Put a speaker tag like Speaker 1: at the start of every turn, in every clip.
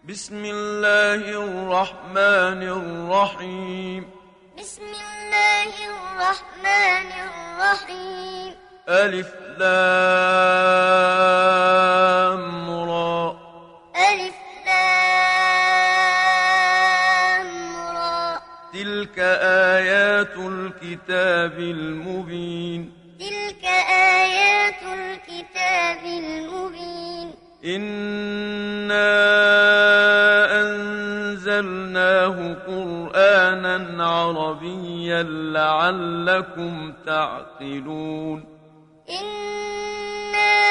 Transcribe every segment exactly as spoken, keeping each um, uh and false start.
Speaker 1: بسم الله الرحمن الرحيم
Speaker 2: بسم الله الرحمن الرحيم
Speaker 1: ألف لام را
Speaker 2: ألف لام را
Speaker 1: تلك آيات الكتاب المبين
Speaker 2: تلك آيات الكتاب المبين
Speaker 1: إنا أنزلناه قرآنا عربيا لعلكم تعقلون
Speaker 2: إنا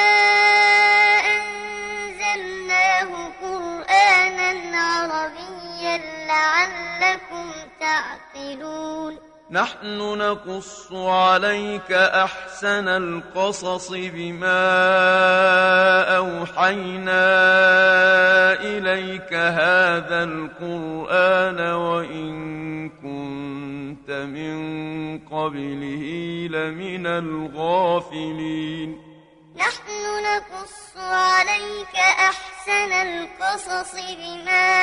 Speaker 2: أنزلناه قرآنا عربيا لعلكم تعقلون
Speaker 1: نحن نقص عليك أحسن القصص بما أوحينا إليك هذا القرآن وإن كنت من قبله لمن الغافلين
Speaker 2: نحن نقص عليك أحسن القصص بما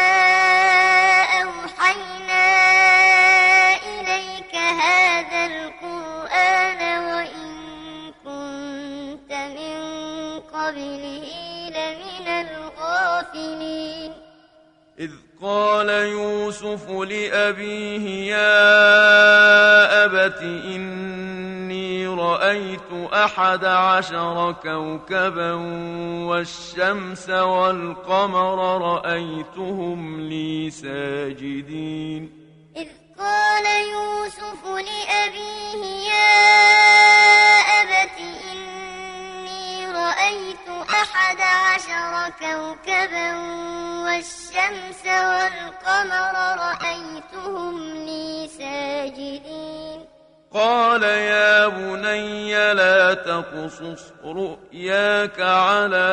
Speaker 2: أوحينا إليك هذا القرآن وإن كنت من قبله لمن الغافلين
Speaker 1: إذ قال يوسف لأبيه يا أبت إني رأيت أحد عشر كوكبا والشمس والقمر رأيتهم لي ساجدين
Speaker 2: إذ قال يوسف لأبيه يا أبت إني رأيت أحد عشر كوكبا والشمس والقمر رأيتهم لي ساجدين
Speaker 1: قال يا بني لا تقصص رؤياك على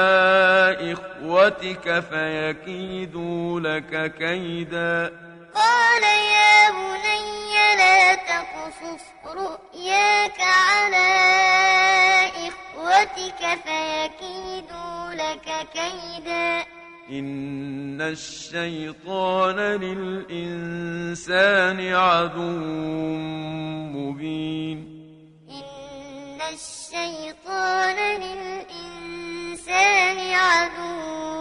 Speaker 1: إخوتك فيكيدوا لك كيدا
Speaker 2: قال يا بني لا تقصص رؤياك على إخوتك فيكيدوا لك كيدا
Speaker 1: إن الشيطان للإنسان عدو مبين
Speaker 2: إن الشيطان للإنسان عدو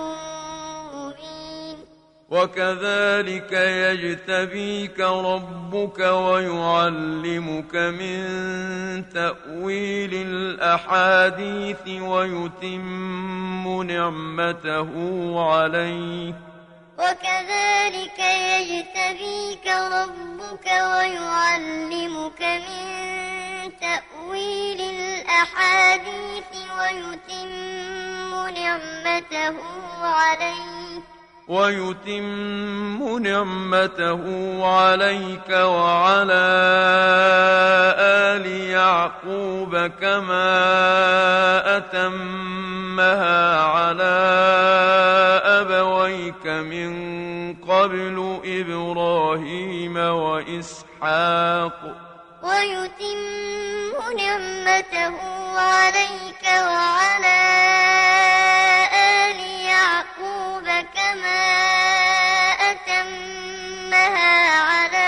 Speaker 2: مبين
Speaker 1: وكذلك يجتبيك ربك ويعلمك من تأويل الأحاديث ويتم نعمته عليك
Speaker 2: وكذلك يجتبيك ربك ويعلمك من تأويل الأحاديث ويتم نعمته عليك
Speaker 1: ويتم نعمته عليك وعلى آل يعقوب كما أتمها على أبويك من قبل إبراهيم وإسحاق
Speaker 2: ويتم نعمته عليك وعلى آل يعقوب كما أتمها على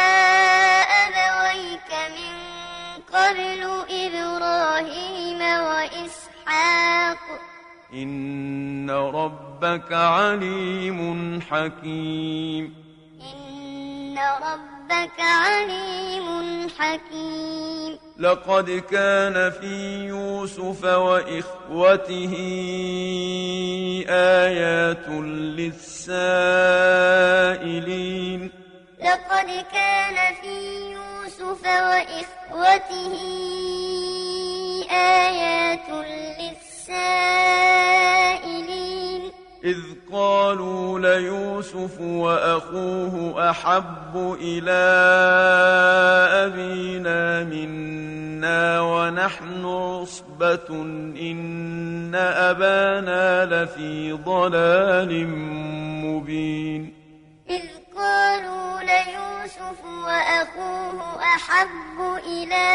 Speaker 2: أبويك من قبل إبراهيم وإسحاق
Speaker 1: إن ربك عليم حكيم
Speaker 2: إن ربك عليم حكيم
Speaker 1: لقد كان في يوسف وإخوته آيات للسائلين
Speaker 2: لقد كان في يوسف وإخوته آيات للسائلين
Speaker 1: إذ قالوا ليوسف وأخوه أحب إلى أبينا منا ونحن عصبة إن أبانا لفي ضلال مبين
Speaker 2: إذ قالوا ليوسف وأخوه أحب إلى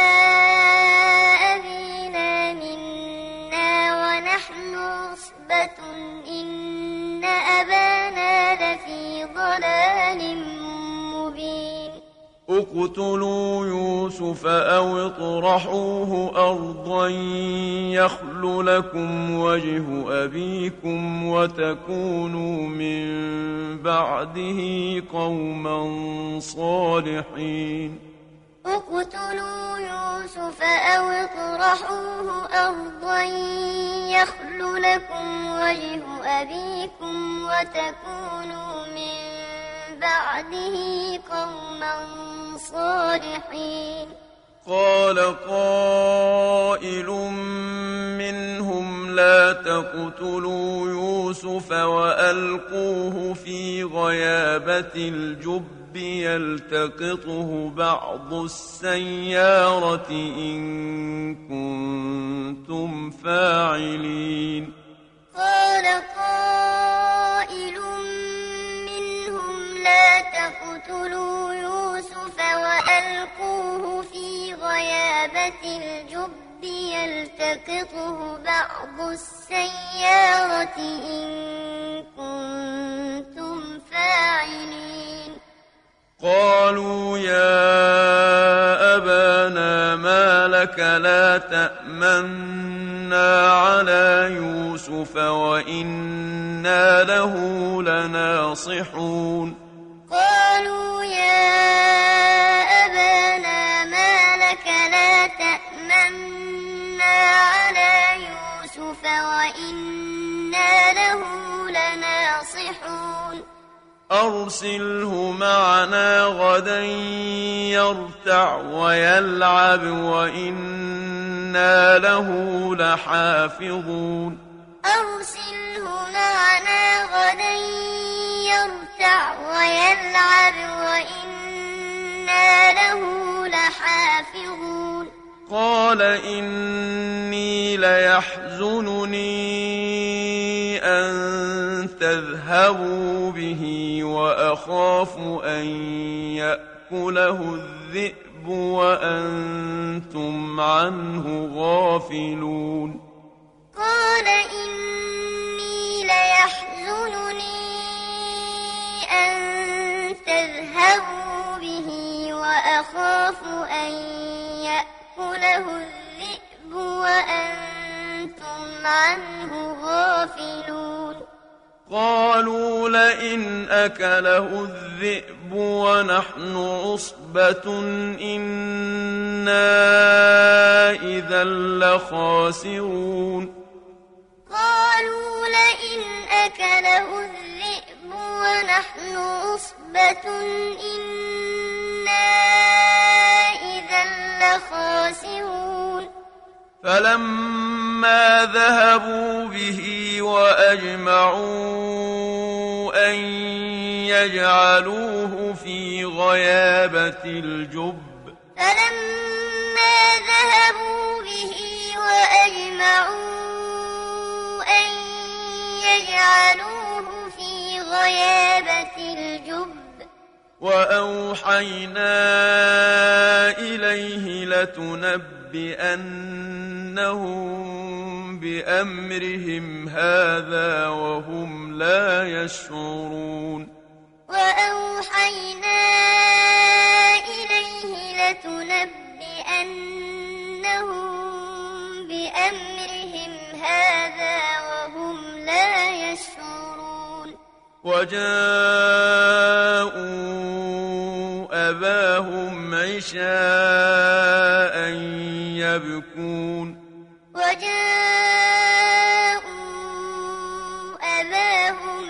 Speaker 2: أبينا منا ونحن عصبة إن أبانا
Speaker 1: اقتلوا يوسف أو اطرحوه أرضا يخل لكم وجه أبيكم وتكونوا من بعده قوما صالحين
Speaker 2: اقتلوا يوسف أو اطرحوه أرضا يخل لكم وجه أبيكم وتكونوا من بعده قوما صالحين
Speaker 1: قال قائل منهم لا تقتلوا يوسف وألقوه في غيابة الجب يلتقطه بعض السيارة إن كنتم فاعلين
Speaker 2: قال قائل منهم لا تقتلوا يوسف وألقوه في غيابة الجب يلتقطه بعض السيارة إن كنتم فاعلين
Speaker 1: قالوا يا أبانا ما لك لا تأمنا على يوسف وإنا له لناصحون
Speaker 2: قالوا يا أبانا ما لك لا تأمنا على يوسف وإنا له لناصحون
Speaker 1: أرسله معنا غدا يرتع ويلعب وإنا له لحافظون
Speaker 2: أرسله معنا غدا يرتع ويلعب وإنا له لحافظون
Speaker 1: قال إني ليحزنني أن تذهبوا به وأخاف أن يأكله الذئب وأنتم عنه غافلون
Speaker 2: قال إني ليحزنني أن تذهبوا به وأخاف أن يأكله الذئب وأنتم عنه غافلون
Speaker 1: قالوا لئن أكله الذئب ونحن عصبة إنا إذا لخاسرون
Speaker 2: قالوا لئن أكله الذئب ونحن عصبة إنا إذا لخاسرون
Speaker 1: فلما ذهبوا به وأجمعوا أن يجعلوه في غيابة الجب
Speaker 2: فلما ذهبوا به وأجمعوا أن يجعلوه في غيابة الجب
Speaker 1: وأوحينا إليه لتنبئنهم بأمرهم هذا وهم لا يشعرون
Speaker 2: وأوحينا إليه لتنبئنهم بأمرهم هذا وهم لا يشعرون
Speaker 1: وجاءوا أباهم عشاء يبكون
Speaker 2: وجاءوا أباهم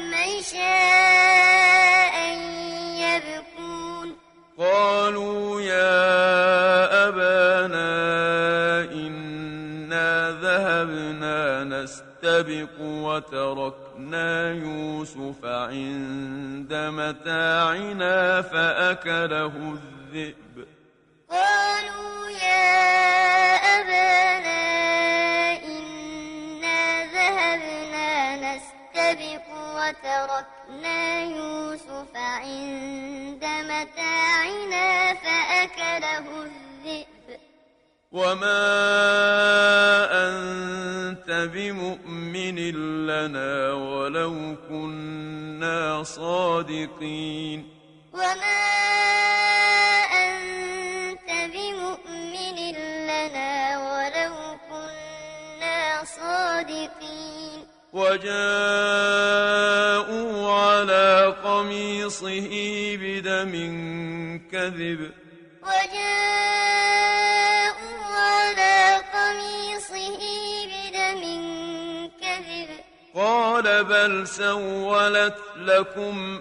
Speaker 2: عشاء يبكون
Speaker 1: قالوا يا أبانا إنا ذهبنا نستبق وتركنا يوسف عند متاعنا فأكله الذئب
Speaker 2: قالوا يا أبانا إنا ذهبنا نستبق وتركنا يوسف عند متاعنا فأكله الذئب
Speaker 1: وما أنت بمؤمن لنا ولو كنا صادقين
Speaker 2: وما أنت الصادقين
Speaker 1: وجاءوا على قميصه بدم كذب
Speaker 2: وجاءوا على قميصه بدم كذب
Speaker 1: قال بل سولت لكم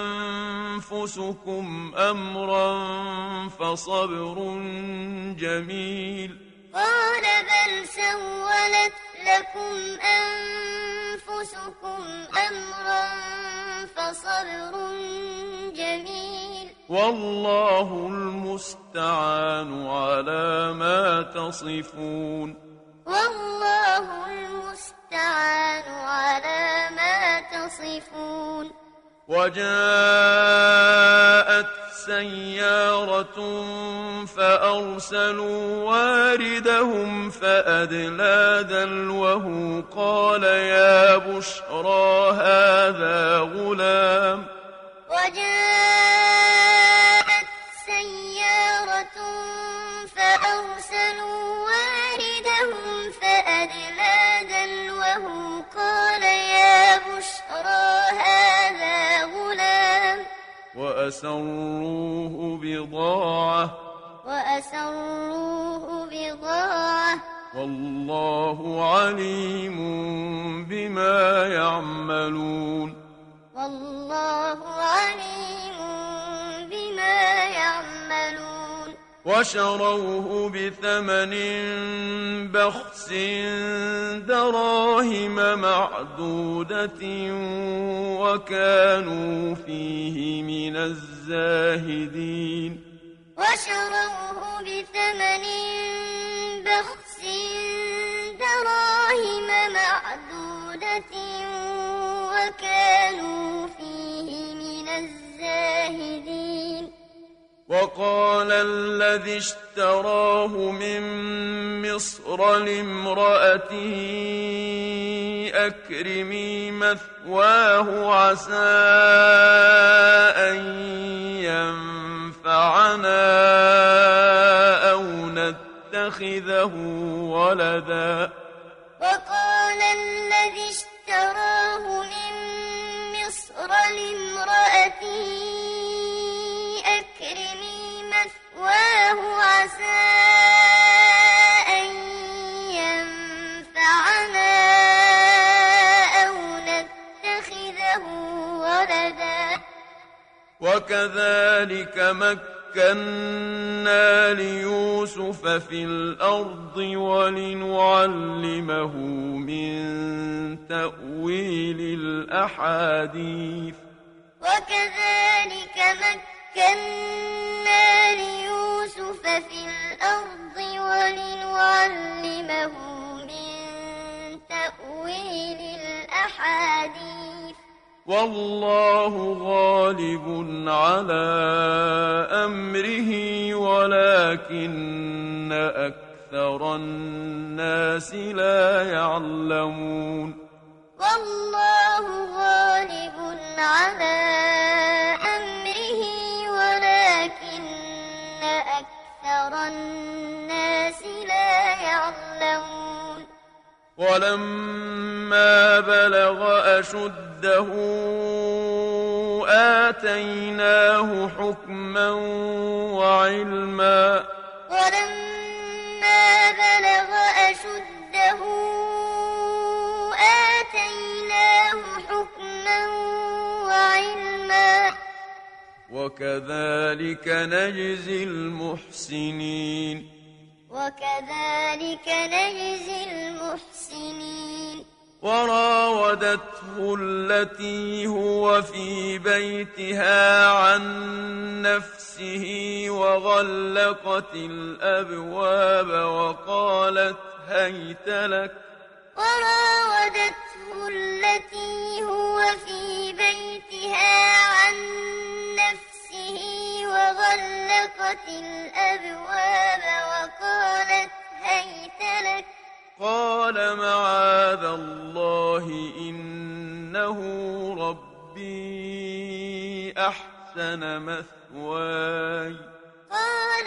Speaker 1: أنفسكم أمرا فصبر جميل
Speaker 2: قال بل سولت لكم أنفسكم أمرا فصبر جميل
Speaker 1: والله المستعان على ما تصفون
Speaker 2: والله المستعان على ما تصفون
Speaker 1: وجاءت سيارة فأرسلوا واردهم فأدلى دلوه قال يا بشرى هذا غلام
Speaker 2: وجاءت سيارة فأرسلوا واردهم فأدلى دلوه قال يا بشرى هذا غلام
Speaker 1: وأسروه بضاعة
Speaker 2: وأسروه بضاعة
Speaker 1: والله عليم بما يعملون
Speaker 2: والله عليم بما يعملون
Speaker 1: وشروه بثمن بخس دراهم معدودة وكانوا فيه من الزاهدين
Speaker 2: وشروه بثمن بخس دراهم معدودة وكانوا فيه من الزاهدين
Speaker 1: وقال الذي اشتراه من مصر لامرأته أكرمي مثواه عسى أن ينفعنا أو نتخذه ولدا
Speaker 2: وقال الذي اشتراه من مصر لامرأته أكرمي مثواه عسى أن ينفعنا أو نتخذه ولدا
Speaker 1: وكذلك مكنا ليوسف في الأرض ولنعلمه من تأويل الأحاديث
Speaker 2: وكذلك مكنا ليوسف في الأرض ولنعلمه من تأويل الأحاديث
Speaker 1: والله غالب على أمره ولكن أكثر الناس لا يعلمون
Speaker 2: والله غالب على أمره ولكن أكثر الناس لا يعلمون
Speaker 1: ولما بلغ أشده آتيناه حكما وعلما
Speaker 2: ولما بلغ أشده آتيناه حكما وعلما
Speaker 1: وكذلك نجزي المحسنين
Speaker 2: وكذلك نجزي المحسنين
Speaker 1: وراودته التي هو في بيتها عن نفسه وغلقت الأبواب وقالت هيت لك
Speaker 2: وراودته التي هو في بيتها عن نفسه وغلقت الأبواب وقالت هيت لك
Speaker 1: قال معاذ الله إنه ربي أحسن مثواي
Speaker 2: قال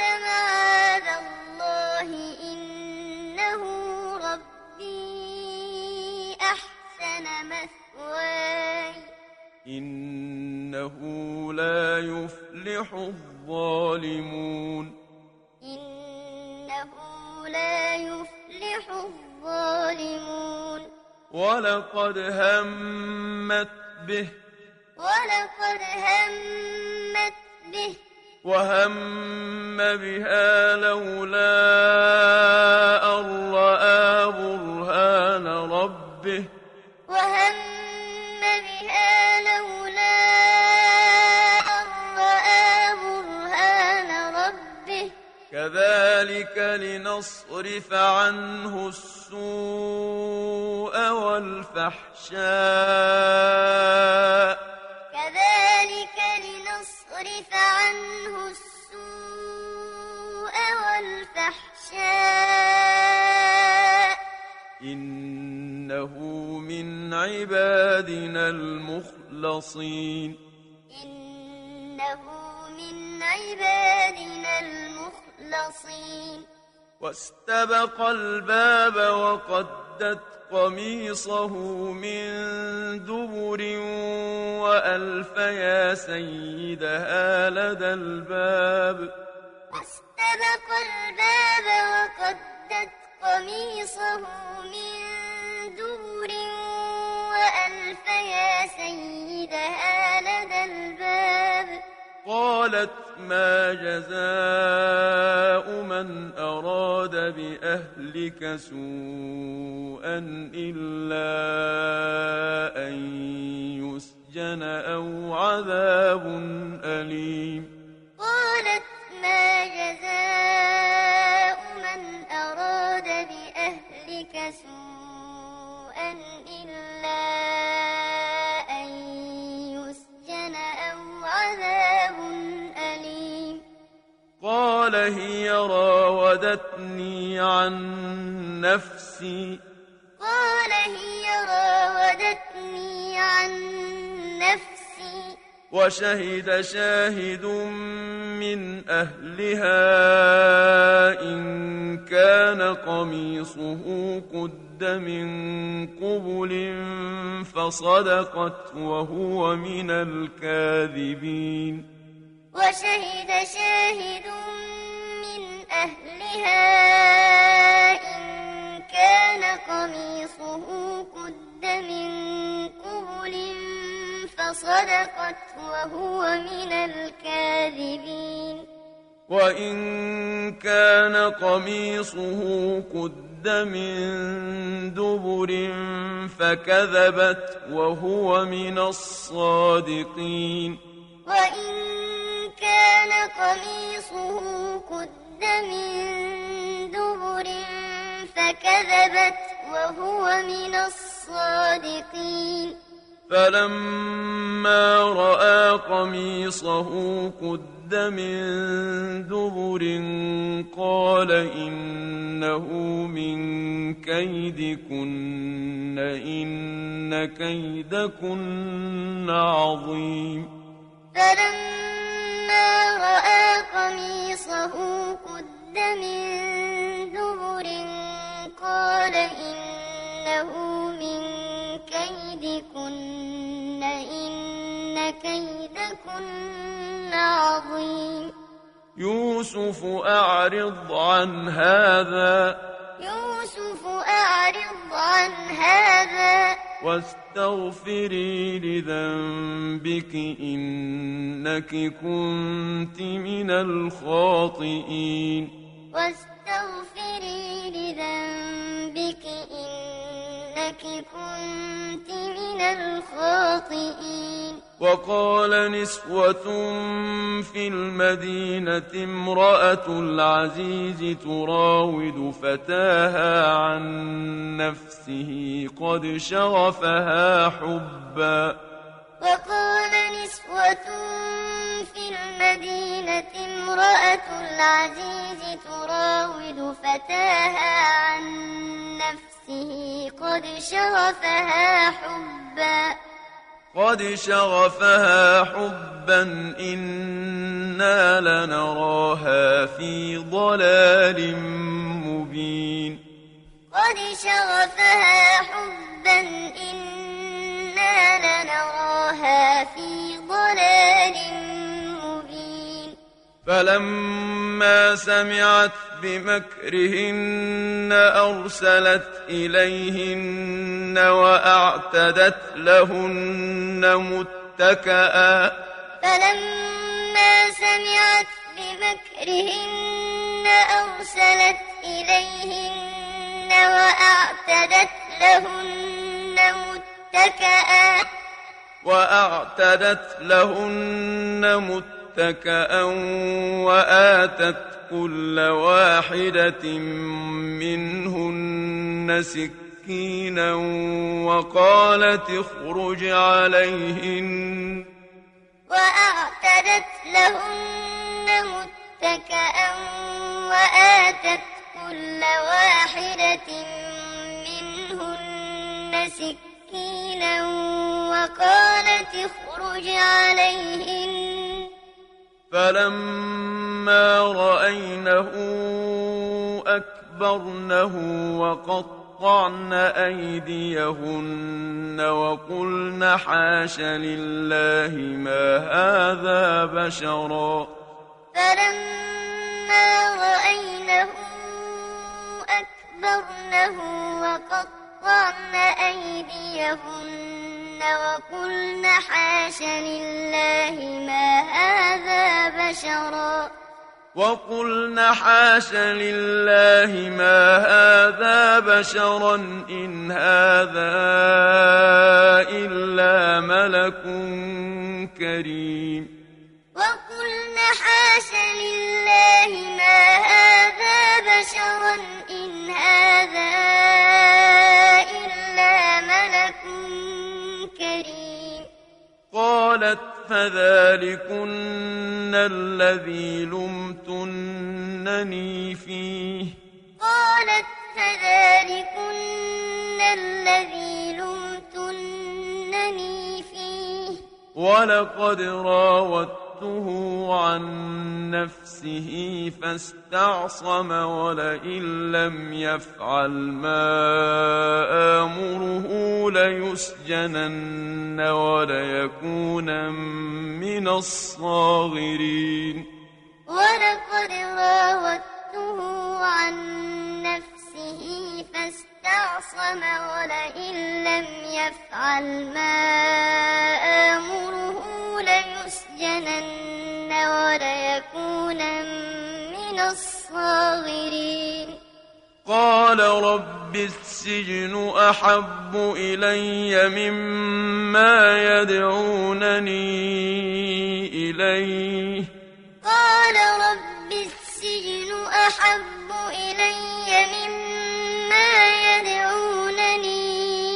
Speaker 2: معاذ الله إنه ربي
Speaker 1: إنه لا يفلح الظالمون
Speaker 2: إنه لا يفلح الظالمون
Speaker 1: ولقد همت به
Speaker 2: ولقد همت به
Speaker 1: وهم بها لولا أن رأى برهان ربه
Speaker 2: وهم بها لولا أن رأى برهان ربه
Speaker 1: كذلك لنصرف عنه السوء والفحشاء
Speaker 2: كذلك لنصرف عنه السوء والفحشاء
Speaker 1: إنه من عبادنا المخلصين
Speaker 2: إنه من عبادنا المخلصين
Speaker 1: واستبق الباب وقدت قميصه من دبر وألف يا سيدها لدى الباب
Speaker 2: واستبق الباب وقدت قميصه من دبر وألف يا سيدها لدى الباب
Speaker 1: قالت ما جزاء من أراد بأهلك سوءا إلا أن يسجن أو عذاب أليم
Speaker 2: قالت ما جزاء من أراد بأهلك سوءا إلا أن يسجن أو عذاب أليم
Speaker 1: قال هي راودتني عن نفسي
Speaker 2: قال هي راودتني عن نفسي
Speaker 1: وشهد شاهد من أهلها إن كان قميصه قد من قبل فصدقت وهو من الكاذبين
Speaker 2: وشهد شاهد من أهلها إن كان قميصه قد من قبل فصدقت وهو من الكاذبين
Speaker 1: وإن كان قميصه قد من دبر فكذبت وهو من الصادقين
Speaker 2: وإن كان قميصه قد من دبر فكذبت وهو من الصادقين
Speaker 1: فلما رأى قميصه قد من دبر قال إنه من كيدكن إن كيدكن عظيم
Speaker 2: فلما رأى قميصه قد من دبر قال إنه من كيدكن إن كيدكن عظيم
Speaker 1: يوسف أعرض عن هذا
Speaker 2: يوسف أعرض عن هذا
Speaker 1: واستغفري لذنبك إنك كنت من الخاطئين
Speaker 2: واستغفري لذنبك إنك كنت من الخاطئين
Speaker 1: وقال نسوة في المدينة امرأة العزيز تراود فتاها عن نفسه قد شغفها حبا
Speaker 2: وقال نسوة في المدينة امرأة العزيز تراود فتاها عن نفسه قد شغفها حبا
Speaker 1: قد شغفها حبا إنا لنراها في ضلال مبين
Speaker 2: قد شغفها حبا إنا لنراها في ضلال مبين
Speaker 1: فلما سمعت بمكرهن أرسلت إليهن وأعتدت لهن متكئا
Speaker 2: فلما سمعت بمكرهن أرسلت إليهن وأعتدت لهن متكئا
Speaker 1: وأعتدت لهن متكئا وآتت كل واحدة منهن سكينا وقالت اخرج عليهن
Speaker 2: وأعتدت لهن متكئا وآتت كل واحدة منهن سكينا وقالت اخرج عليهن
Speaker 1: فلما رأينه أكبرنه وقطعن أيديهن وقلن حاش لله ما هذا بشرا
Speaker 2: فلما رأينه أكبرنه وقطعن أيديهن وقلن حاش لله ما هذا بشرا
Speaker 1: وقلن حاش لله ما هذا بشرا إن هذا إلا ملك كريم
Speaker 2: وقلن حاش لله ما هذا بشرا إن هذا إلا ملك كريم
Speaker 1: قالت فذلكن الذي لمتنني فيه
Speaker 2: قالت فذلكن الذي لمتنني فيه
Speaker 1: ولقد راودته عن نفسه فاستعصم ولئن لم يفعل ما آمره ليسجنن وليكون من الصاغرين
Speaker 2: ولقد راودته عن نفسه فاستعصم ولئن لم يفعل ما آمره ليسجنن وليكون من الصاغرين
Speaker 1: قال رب السجن أحب إلي مما يدعونني إليه
Speaker 2: قال رب السجن أحب إلي مما يدعونني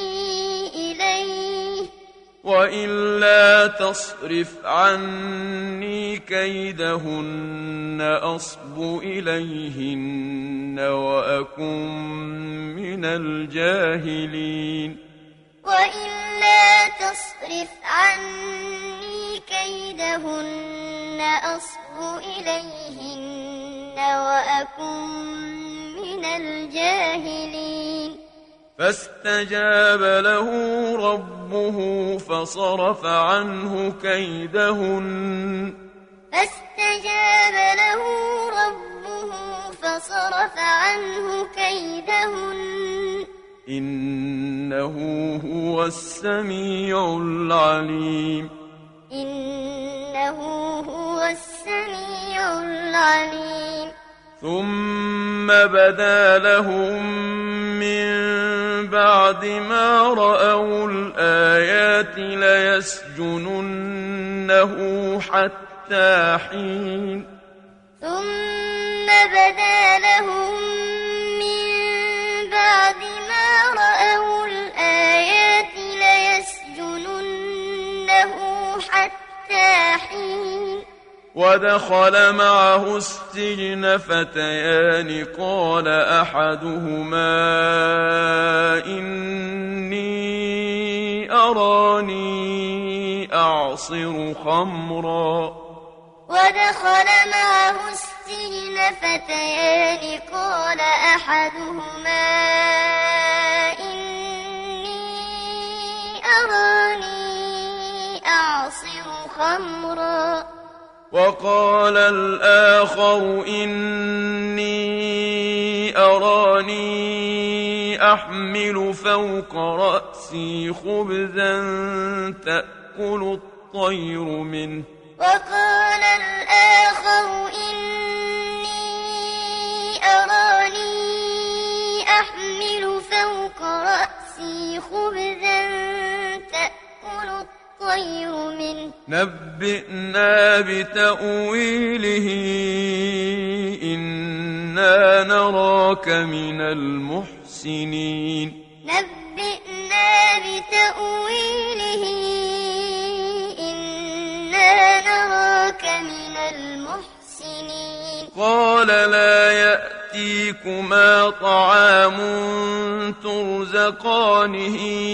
Speaker 2: إليه
Speaker 1: وإلا تصرف عني كيدهن أصب إليهن وأكن من الجاهلين
Speaker 2: وإلا تصرف عني كيدهن أصب إليهن وأكن من الجاهلين
Speaker 1: فاستجاب له ربه فصرف عنه كيدهن
Speaker 2: فاستجاب له ربه فصرف عنه كيدهن
Speaker 1: إنه هو السميع العليم
Speaker 2: إنه هو السميع العليم
Speaker 1: ثم بدا لهم من بعد ما رأوا الآيات ليسجننه حتى حين
Speaker 2: ثم بدا لهم من بعد ما رأوا الآيات ليسجننه حتى حين
Speaker 1: ودخل معه السجن فتيان قال أحدهما إني أراني أعصر خمرا
Speaker 2: ودخل معه السجن فتيان قال أحدهما إني أراني خمرا
Speaker 1: وقال الآخر إني أراني أحمل فوق رأسي خبزا تأكل الطير منه
Speaker 2: وقال الآخر إني أراني أحمل فوق رأسي خبزا تأكل الطير منه
Speaker 1: نبئنا بتأويله إنا نراك من المحسنين
Speaker 2: نبئنا بتأويله إنا نراك من المحسنين
Speaker 1: قال لا يأتيكما طعام ترزقانه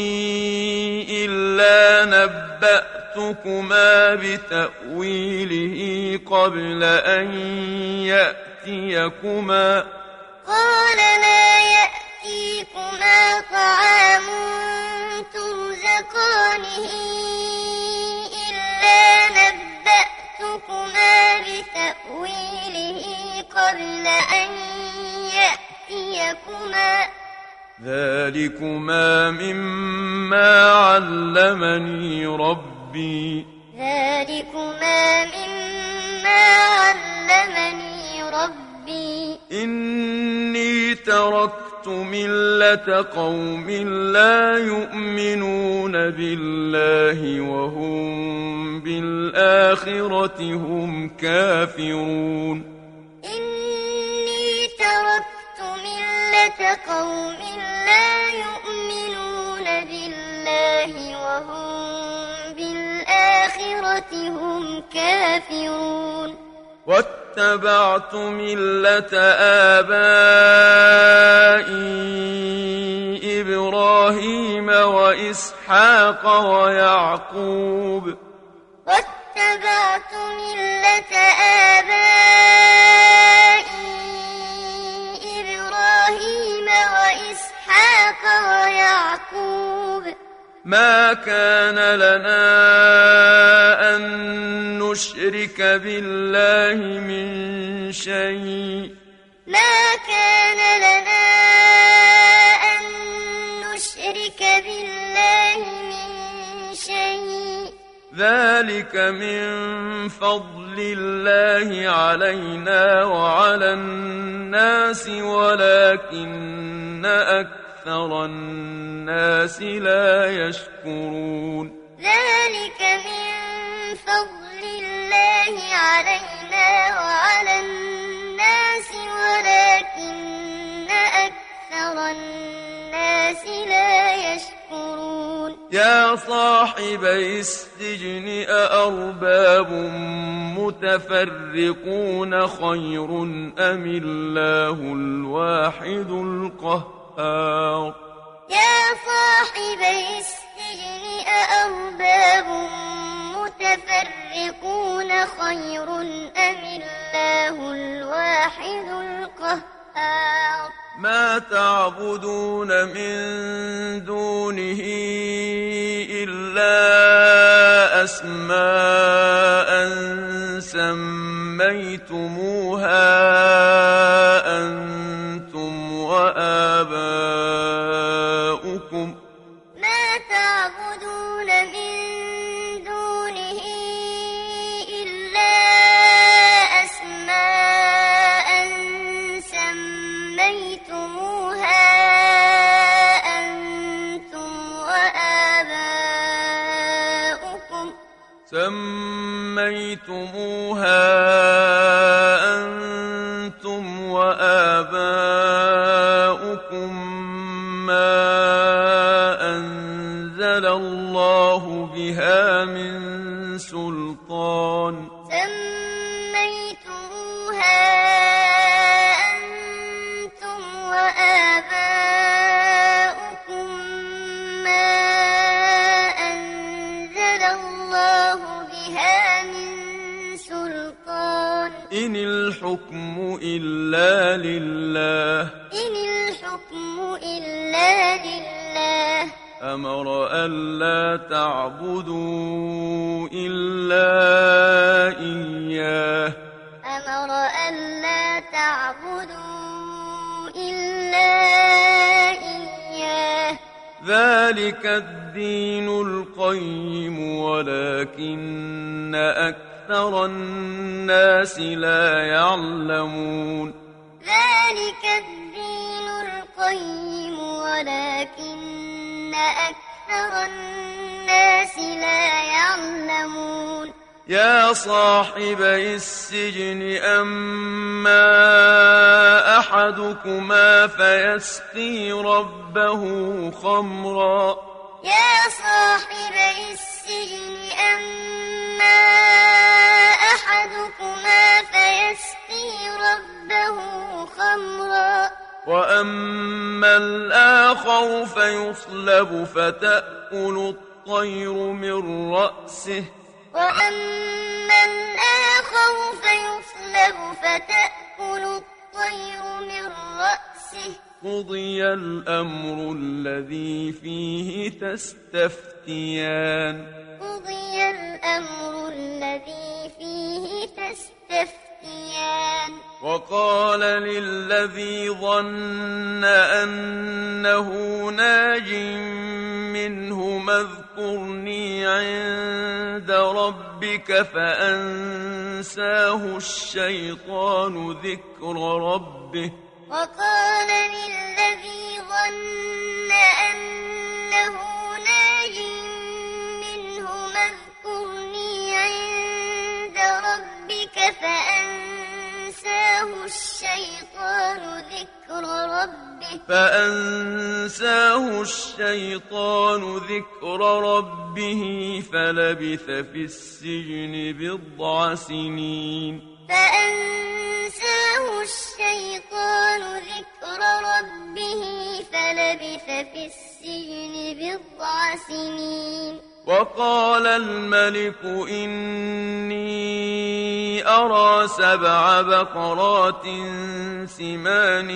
Speaker 1: إلا نبأتكما بتأويله قبل أن يأتيكما
Speaker 2: قال لا يأتيكما طعام ترزقانه إلا نبأتكما بتأويله قبل أن يأتيكما
Speaker 1: ذلكما مما علمني ربي
Speaker 2: ذلكما مما علمني ربي
Speaker 1: إني تركت ملة قوم لا يؤمنون بالله وهم بالآخرة هم كافرون
Speaker 2: إني تركت ملة قوم لا يؤمنون بالله وهم بالآخرة هم كافرون
Speaker 1: واتبعت ملة آبائي إبراهيم وإسحاق ويعقوب
Speaker 2: واتبعت ملة آبائي إبراهيم وإسحاق ويعقوب
Speaker 1: ما كان لنا أن نشرك بالله من شيء
Speaker 2: ما كان لنا أن نشرك بالله من شيء
Speaker 1: ذلك من فضل الله علينا وعلى الناس ولكن أكثر الناس لا يشكرون
Speaker 2: ذلك من فضل الله علينا وعلى الناس ولكن أكثر الناس لا يشكرون
Speaker 1: يا صاحبي السجن أأرباب متفرقون خير أم الله الواحد القهار
Speaker 2: يا صاحبي السجن أأرباب متفرقون خير أم الله الواحد القهار
Speaker 1: ما تعبدون من دونه إلا أسماء سميتموها أنتم وآباؤكم
Speaker 2: ما تعبدون من دونه إلا أسماء سميتموها أنتم وآباؤكم
Speaker 1: سميتموها أنتم وآباؤكم ما أنزل الله بها من سلطان
Speaker 2: سميتموها أنتم وآباؤكم ما أنزل الله بها من سلطان
Speaker 1: إن الحكم إلا لله
Speaker 2: إن الحكم إلا لله
Speaker 1: أمر ألا تعبدوا إلا إياه
Speaker 2: أمر ألا تعبدوا إلا إياه
Speaker 1: ذلك الدين القيم ولكن أكثر الناس لا يعلمون
Speaker 2: ذلك الدين القيم ولكن أكثر الناس لا يعلمون
Speaker 1: يا صاحبي السجن أما أحدكما فيسقي ربه خمرا
Speaker 2: يا صاحبي السجن أما أحدكما فيسقي ربه خمرا
Speaker 1: وأما الآخر فيصلب فتأكل الطير من رأسه
Speaker 2: وأما الآخر فيصلب فتأكل الطير من رأسه
Speaker 1: قضي الأمر الذي فيه تستفتيان
Speaker 2: قضي الأمر الذي فيه تستفتيان
Speaker 1: وقال للذي ظن أنه ناج منهما اذكرني عند ربك فأنساه الشيطان ذكر ربه
Speaker 2: وقال للذي ظن أنه ناج منهما اذكرني عند ربك فأنساه الشيطان ذكر ربه
Speaker 1: فأنساه الشيطان ذكر ربه فلبث في السجن بضع سنين
Speaker 2: فأنساه الشيطان ذكر ربه فلبث في السجن بضع سنين
Speaker 1: وقال الملك إني أرى سبع بقرات سمان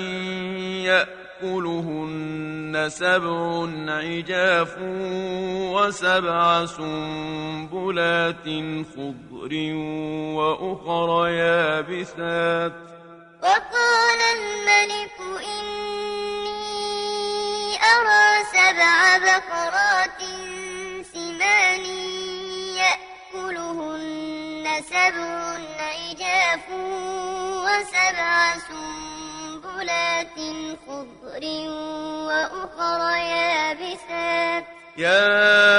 Speaker 1: يأكلهن سبع عجاف وسبع سنبلات خضر وأخر يابسات
Speaker 2: وقال الملك إني أرى سبع بقرات سمان يأكلهن سبع عجاف وسبع سنبلات خضر وأخر يابسات
Speaker 1: يا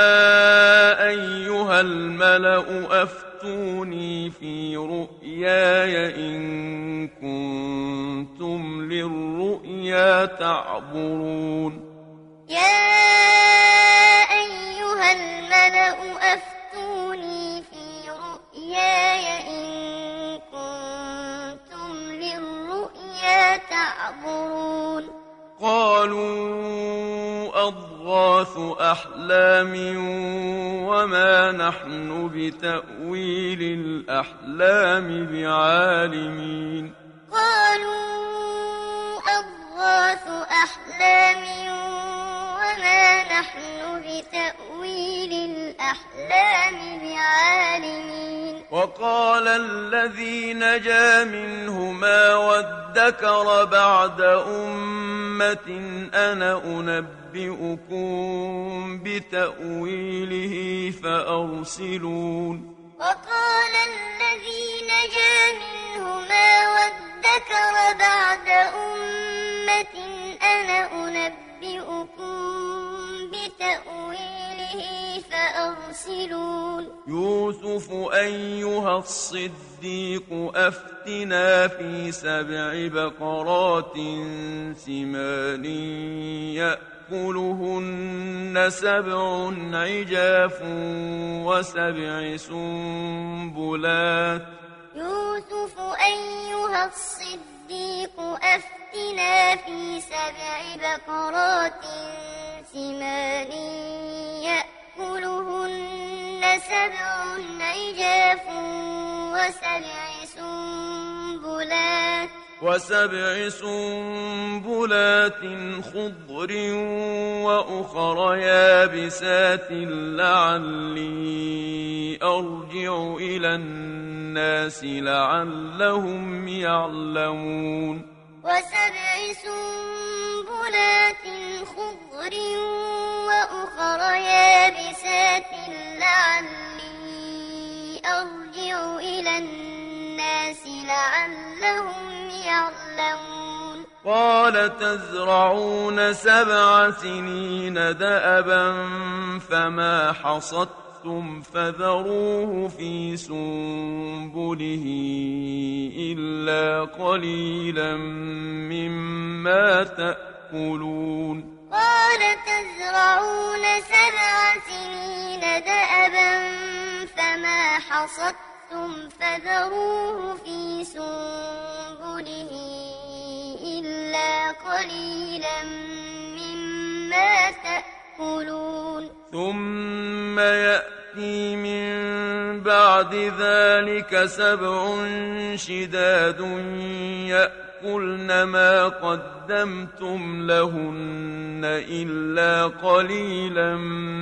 Speaker 1: أيها الملأ أفتوني في رؤياي إن كنتم للرؤيا تعبرون
Speaker 2: يا أيها الملأ أفتوني في رؤياي إن كنتم للرؤيا تعبرون
Speaker 1: قالوا أضغاث أحلام وما نحن بتأويل الأحلام بعالمين
Speaker 2: قالوا أضغاث أحلام وما نحن بتأويل الأحلام بعالمين
Speaker 1: وقال الذي نجا منهما وادكر بعد أمة أنا أنبئكم بتأويله فأرسلون
Speaker 2: وقال الذي نجا منهما وادكر بعد أمة أنا أنبئكم بتأويله فأرسلون
Speaker 1: يوسف أيها الصديق أفتنا في سبع بقرات سمان يأكلهن سبع عجاف وسبع سنبلات
Speaker 2: يوسف أيها الصديق أفتنا في سبع بقرات سمان يأكلهن سبع عجاف وسبع سنبلات
Speaker 1: وسبع سنبلات خضر وأخر يابسات لعلي أرجع إلى الناس لعلهم يعلمون
Speaker 2: وسبع سنبلات خضر وأخر يابسات لعلي أرجع إلى الناس لعلهم يعلمون
Speaker 1: قال تزرعون سبع سنين دأبا فما حصدتم فذروه في سنبله إلا قليلا مما تأكلون
Speaker 2: قال تزرعون سبع سنين دأبا فما حصدتم فذروه في سنبله إلا قليلا مما تأكلون
Speaker 1: ثم يأتي من بعد ذلك سبع شداد يأكلن ما قدمتم لهن إلا قليلا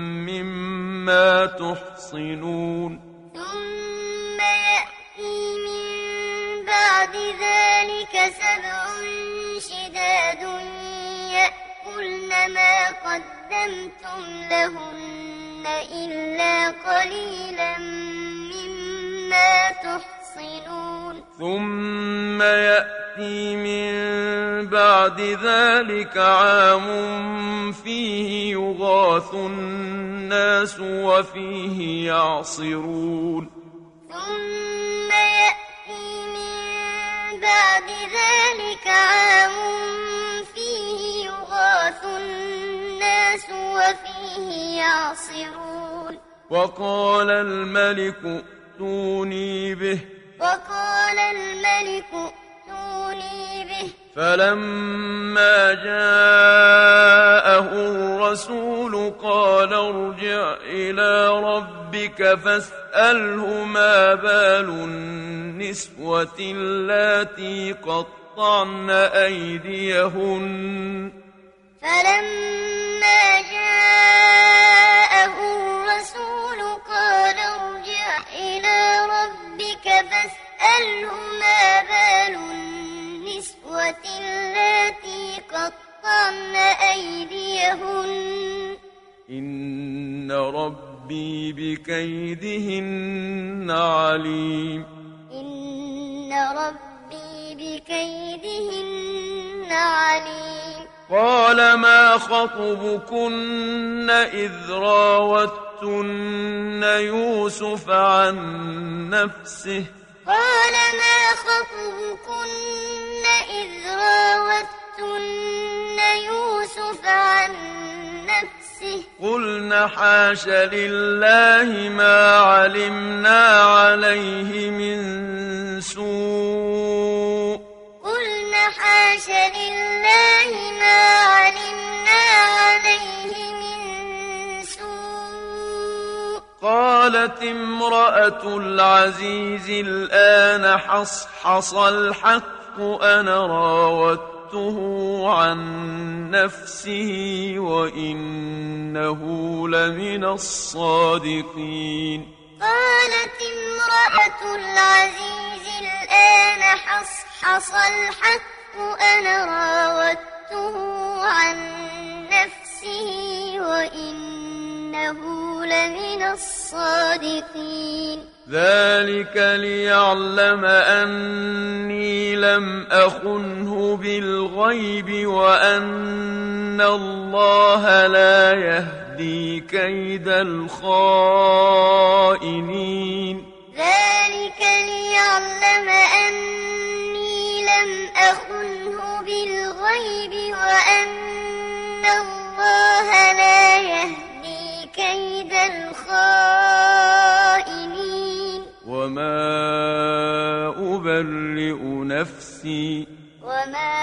Speaker 1: مما تحصنون
Speaker 2: ثم يأتي من بعد ذلك سبع شداد يأكلن ما قدمتم لهن إلا قليلا مما تحصنون
Speaker 1: ثم يأتي من بعد ذلك عام فيه يغاث الناس وفيه يعصرون
Speaker 2: ثم يأتي من بعد ذلك عام فيه يغاث الناس وفيه يعصرون
Speaker 1: وقال الملك ائتوني به
Speaker 2: وقال الملك ائتوني به
Speaker 1: فلما جاءه الرسول قال ارجع إلى ربك فاسأله ما بال النسوة اللاتي قطعن أيديهن
Speaker 2: فلما جاءه الرسول قال ارجع إلى ربك فاسأله ما بال النسوة اللاتي قطعن أيديهن
Speaker 1: إن ربي بكيدهن عليم
Speaker 2: إن ربي بكيدهن عليم
Speaker 1: قال ما خطبكن إذ راوتن يوسف عن نفسه
Speaker 2: قال ما خطبكن إذ راوتن يوسف عن نفسه
Speaker 1: قلن حاش لله ما علمنا عليه من سوء
Speaker 2: قلن حاش لله ما علمنا عليه من سوء
Speaker 1: قالت امرأة العزيز الآن حصحص الحق أنا راودته عن نفسه وإنه لمن الصادقين
Speaker 2: قالت امرأة العزيز الآن حصحص الحق أنا راودته عن نفسه وإنه لمن الصادقين
Speaker 1: ذلك ليعلم أني لم أخنه بالغيب وأن الله لا يهدي كيد الخائنين
Speaker 2: ذلك ليعلم أني لم أخنه بالغيب وأن الله لا يهدي كيد الخائنين
Speaker 1: وما أبرئ نفسي
Speaker 2: وما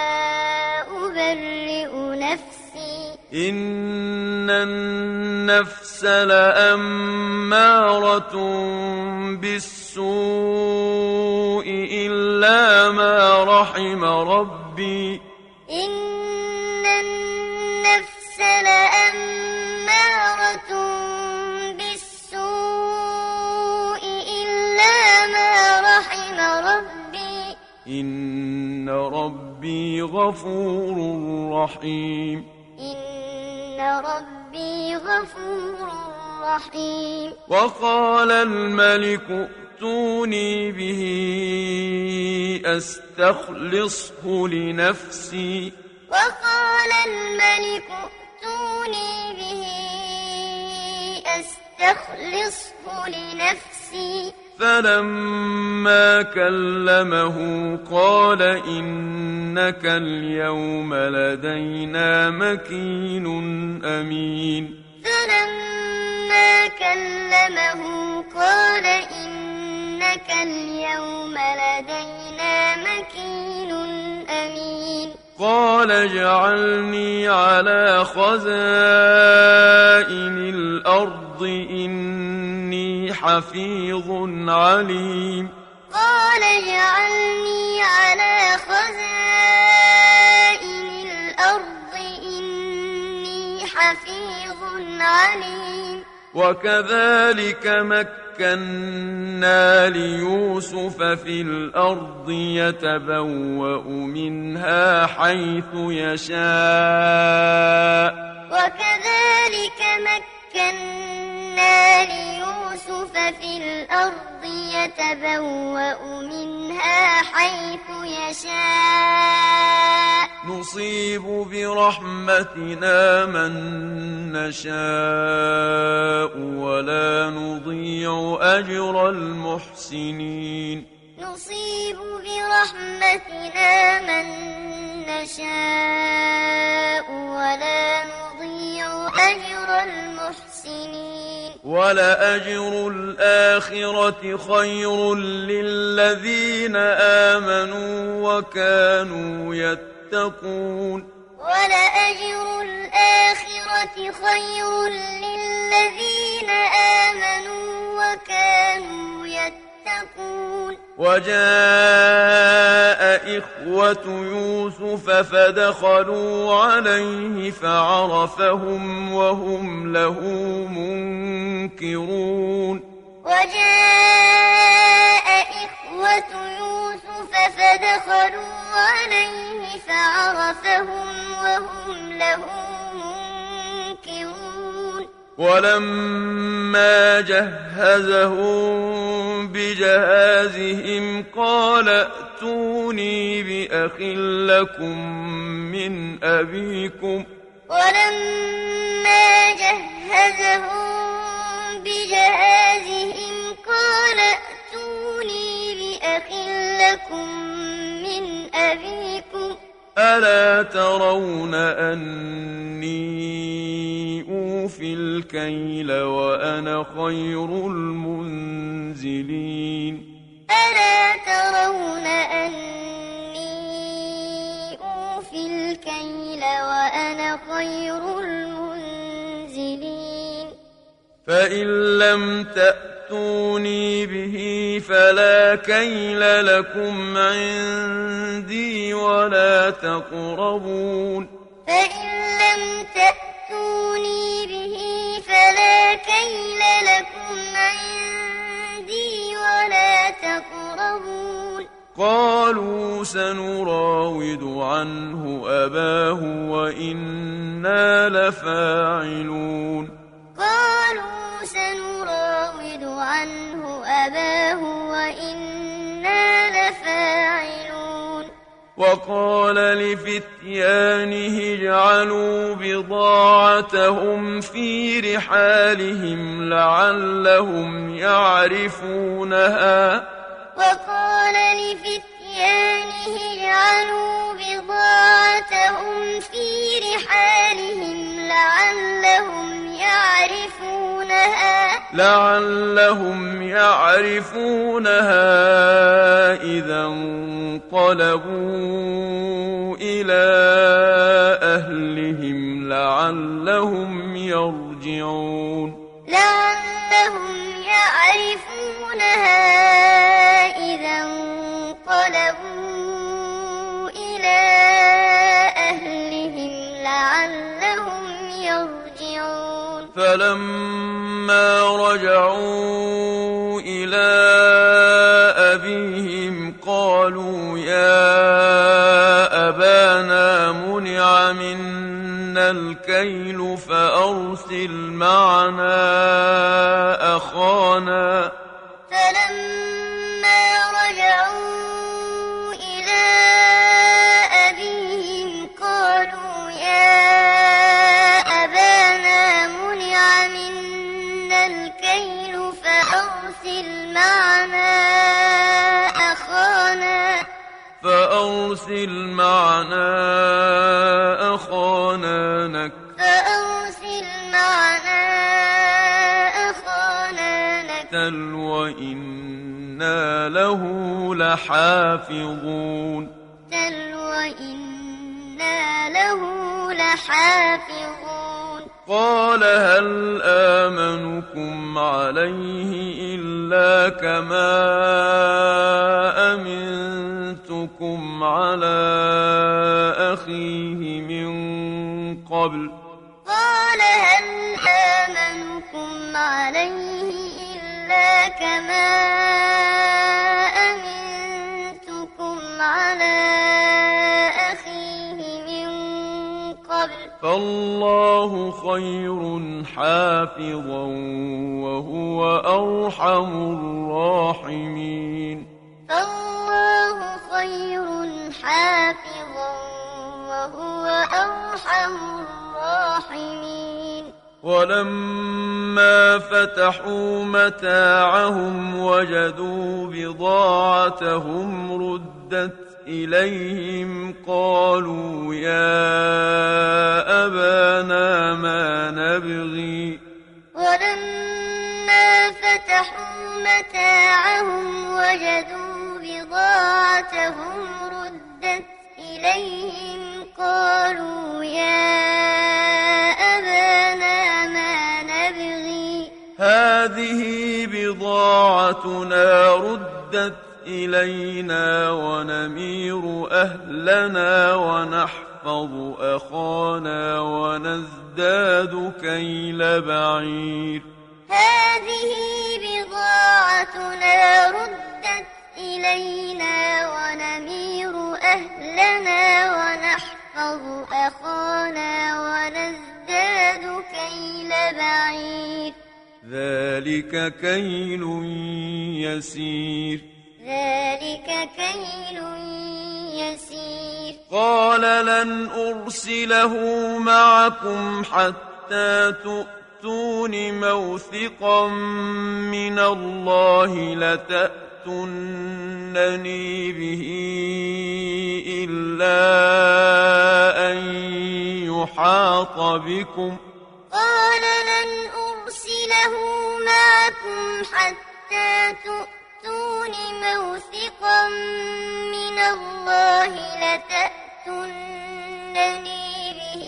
Speaker 2: أبرئ نفسي
Speaker 1: إن النفس لأمارة بالسوء السوء إلا ما رحم ربي
Speaker 2: إن النفس لأمارة بالسوء إلا ما رحم ربي
Speaker 1: إن ربي غفور رحيم
Speaker 2: إن ربي غفور رحيم
Speaker 1: وقال الملك ائتوني به أستخلصه لنفسي
Speaker 2: وقال الملك ائتوني به أستخلصه لنفسي
Speaker 1: فلما كلمه قال إنك اليوم لدينا مكين أمين
Speaker 2: فلما كلمه قال إنك اليوم لدينا مكين أمين
Speaker 1: قال اجعلني على خزائن الأرض إني حفيظ عليم
Speaker 2: قال اجعلني على خزائن الأرض إني حفيظ عليم
Speaker 1: وكذلك مكنا ليوسف في الأرض يتبوأ منها حيث يشاء
Speaker 2: وكذلك مكنا ليوسف في الأرض يتبوأ منها حيث يشاء
Speaker 1: نصيب برحمتنا من نشاء ولا نضيع أجر المحسنين
Speaker 2: نصيب برحمتنا من نشاء ولا نضيع أجر المحسنين
Speaker 1: ولأجر الآخرة خير للذين آمنوا وكانوا يتقون
Speaker 2: ولأجر الآخرة خير للذين آمنوا وكانوا يتقون
Speaker 1: وجاء إخوة يوسف فدخلوا عليه فعرفهم وهم له منكرون
Speaker 2: وجاء إخوة يوسف فدخلوا عليه فعرفهم وهم له منكرون
Speaker 1: ولما جهزهم بجهازهم قال ائتوني بأخ لكم من أبيكم
Speaker 2: ولما جهزهم بجهازهم قال ائتوني بأخ لكم من أبيكم
Speaker 1: ألا ترون أني أوفي الكيل وأنا خير المنزلين
Speaker 2: ألا ترون أني أوفي الكيل وأنا خير المنزلين
Speaker 1: فإن لم تأتوني به فلا كيل لكم عندي ولا تقربون
Speaker 2: فإن لم تأتوني به فلا كيل لكم عندي ولا تقربون
Speaker 1: قالوا سنراود عنه أباه وإنا لفاعلون
Speaker 2: قالوا سنراود عنه أباه وإنا لفاعلون
Speaker 1: وقال لفتيانه اجعلوا بضاعتهم في رحالهم لعلهم يعرفونها
Speaker 2: وقال لفتيانه اجعلوا بضاعتهم في رحالهم لعلهم يعرفونها
Speaker 1: لعلهم يعرفونها إذا انقلبوا إلى أهلهم لعلهم يرجعون
Speaker 2: لعلهم يعرفونها إذا
Speaker 1: فلما رجعوا إلى أبيهم قالوا يا أبانا منع منا الكيل فأرسل معنا أخانا
Speaker 2: فلما رجعوا إلى أبيهم قالوا يا أبانا منع منا الكيل فأرسل معنا أخانا
Speaker 1: فأرسل معنا أخانا نكتل
Speaker 2: فأرسل معنا أخانا نكتل
Speaker 1: وإنا له لحافظون
Speaker 2: تل وإنا له لحافظون
Speaker 1: قال هل آمنكم عليه إلا كما أمنتكم على أخيه من قبل
Speaker 2: قال هل آمنكم عليه إلا كما أمنتكم على أخيه من قبل
Speaker 1: فالله خير حافظا وهو أرحم الراحمين
Speaker 2: فالله خير حافظا وهو أرحم الراحمين
Speaker 1: ولما فتحوا متاعهم وجدوا بضاعتهم ردت إليهم قالوا يا أبانا ما نبغي
Speaker 2: ولما فتحوا متاعهم وجدوا بضاعتهم ردت إليهم قالوا يا أبانا ما نبغي
Speaker 1: هذه بضاعتنا ردت إلينا ونمير أهلنا ونحفظ أخانا ونزداد كيل بعير
Speaker 2: هذه بضاعتنا ردت إلينا ونمير أهلنا ونحفظ أخانا ونزداد كيل بعير
Speaker 1: ذلك كيل يسير
Speaker 2: ذلك كيل يسير
Speaker 1: قال لن أرسله معكم حتى تؤتون موثقا من الله لتأتونني به إلا أن يحاط بكم
Speaker 2: قال لن أرسله معكم حتى تؤتون موثقا من الله لتأتونني به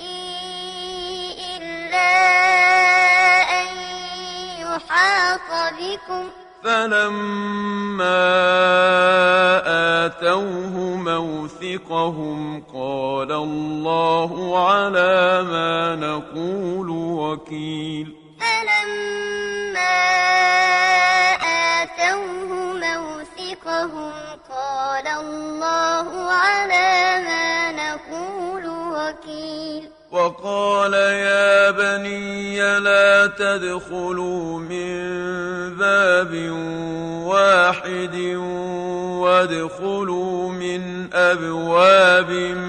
Speaker 2: إلا أن يحاط بكم
Speaker 1: فلما آتوه موثقهم قال الله على ما نقول وكيل
Speaker 2: فلما آتوه موثقهم قال الله على ما نقول وكيل
Speaker 1: وقال يا بني لا تدخلوا من باب واحد وادخلوا من أبواب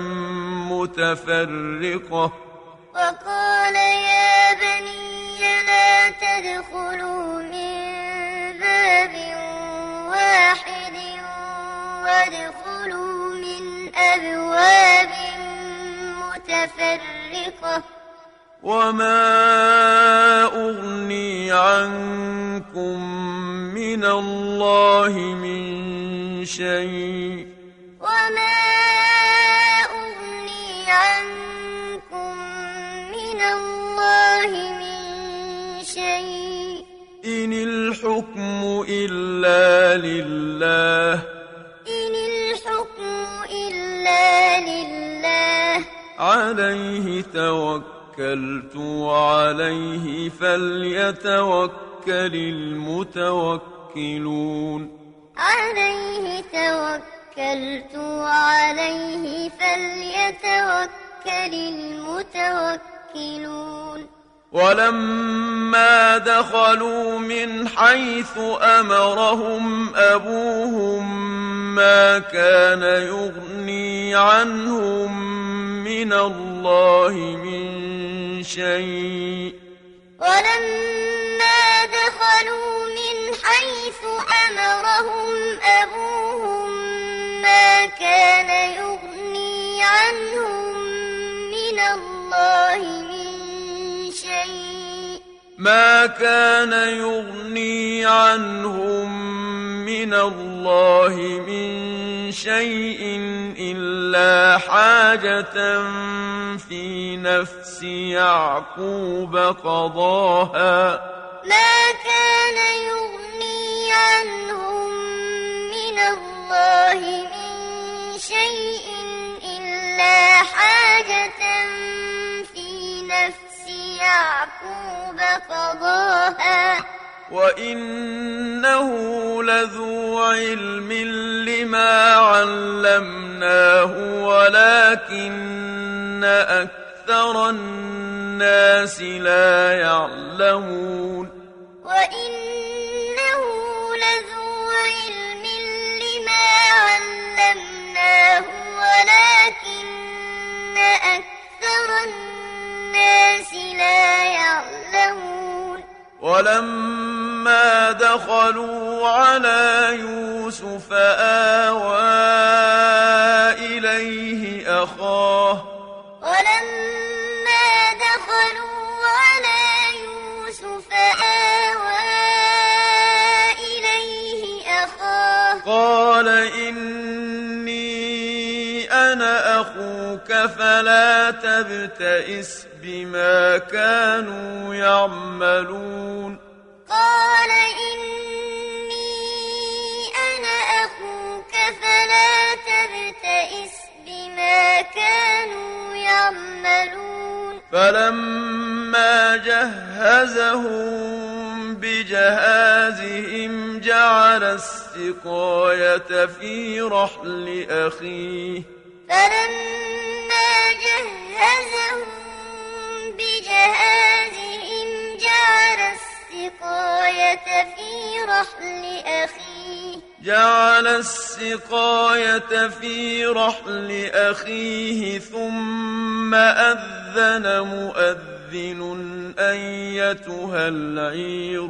Speaker 1: متفرقة
Speaker 2: وقال يا بني لا تدخلوا من باب واحد وادخلوا من أبواب متفرقة
Speaker 1: وما أغني عنكم من الله من شيء
Speaker 2: وما أغني عنكم من الله من شيء
Speaker 1: إن الحكم إلا لله
Speaker 2: إن الحكم إلا لله
Speaker 1: عليه توكلت توكلت عليه فليتوكل المتوكلون
Speaker 2: عليه توكلت وعليه فليتوكل المتوكلون
Speaker 1: ولما دخلوا من حيث أمرهم أبوهم ما كان يغني عنهم من الله من شيء
Speaker 2: ولما دخلوا من حيث أمرهم أبوهم ما كان يغني عنهم من الله من شيء
Speaker 1: ما كان يغني عنهم من الله من شيء إلا حاجة في نفس يعقوب قضاها
Speaker 2: ما كان يغني عنهم من الله من شيء إلا حاجة في نفس يعقوب قضاها
Speaker 1: وإنه لذو علم لما علمناه ولكن أكثر الناس لا يعلمون
Speaker 2: وإنه لذو علم لما علمناه ولكن أكثر الناس لا يعلمون
Speaker 1: ولما دخلوا على يوسف آوى إليه أخاه
Speaker 2: ولما دخلوا على يوسف آوى إليه أخاه
Speaker 1: قال إني أنا أخوك فلا تبتئس بما كانوا يعملون
Speaker 2: قال إني أنا أخوك فلا تبتئس بما كانوا يعملون
Speaker 1: فلما جهزهم بجهازهم جعل السقاية في رحل أخيه
Speaker 2: فلما جهزهم بجهازهم جعل السقاية في رحل أخيه
Speaker 1: جعل السقاية في رحل أخيه ثم أذن مؤذن أيتها العير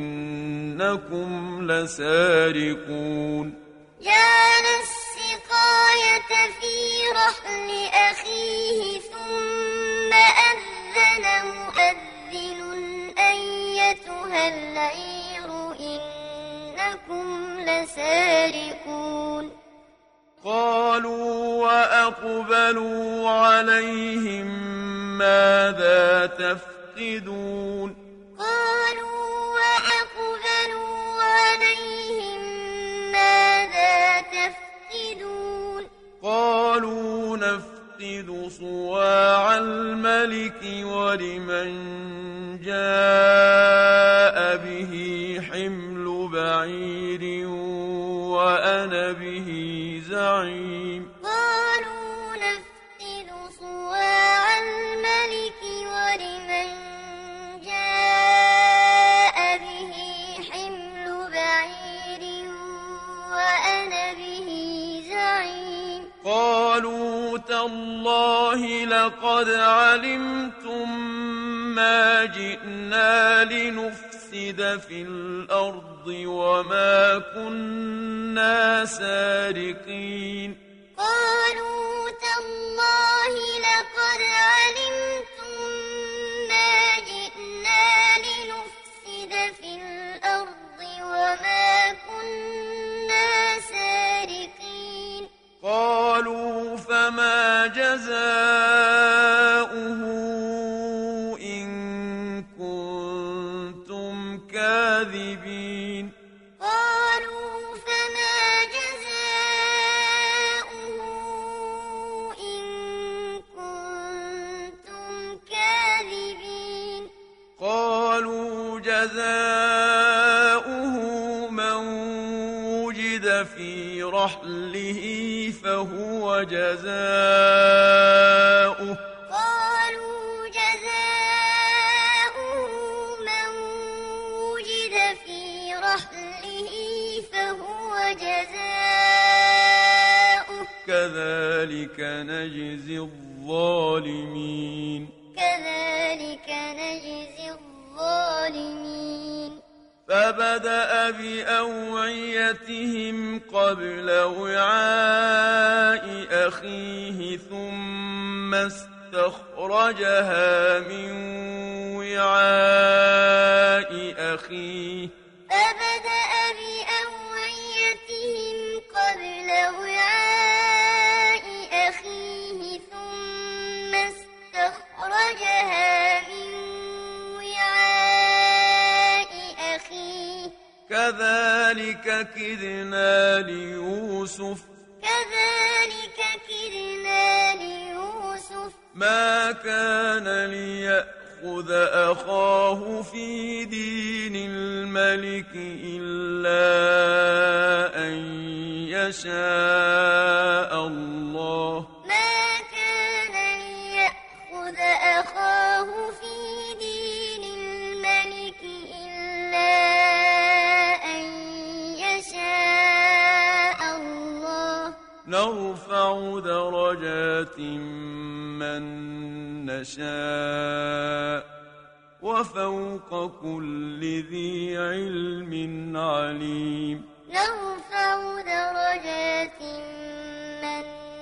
Speaker 1: إنكم لسارقون
Speaker 2: جعل السقاية في رحل أخيه ثم أذن مؤذن أيتها العير إنكم لسارقون
Speaker 1: قالوا وأقبلوا عليهم ماذا تفقدون
Speaker 2: قالوا وأقبلوا عليهم ماذا تفقدون
Speaker 1: قالوا نفقد صواع الملك ولمن جاء به حمل بعير وأنا به زعيم
Speaker 2: قالوا نفقد صواع الملك ولمن جاء به حمل بعير وأنا به زعيم
Speaker 1: قالوا تالله لقد علمتم ما جئنا لنفسد في الأرض وما كنا سارقين
Speaker 2: قالوا تالله لقد علمتم ما جئنا لنفسد في الأرض وما كنا سارقين
Speaker 1: قالوا فما جزاؤه إن كنتم كاذبين
Speaker 2: قالوا فما جزاؤه
Speaker 1: وجد في رحله فهو جزاؤه
Speaker 2: قالوا جزاؤه من وجد في رحله فهو جزاؤه
Speaker 1: كذلك نجزي الظالمين
Speaker 2: كذلك نجزي الظالمين
Speaker 1: فبدأ بأوعيتهم قبل وعاء أخيه ثم استخرجها من وعاء أخيه
Speaker 2: فبدأ بأوعيتهم قبل وعاء أخيه ثم استخرجها من وعاء أخيه
Speaker 1: كذلك كدنا ليوسف
Speaker 2: كذلك كدنا ليوسف
Speaker 1: ما كان ليأخذ أخاه في دين الملك إلا أن يشاء الله
Speaker 2: ما كان ليأخذ أخاه في دين الملك إلا أن يشاء الله
Speaker 1: نرفع درجات من نشاء وفوق كل ذي علم عليم
Speaker 2: نرفع درجات من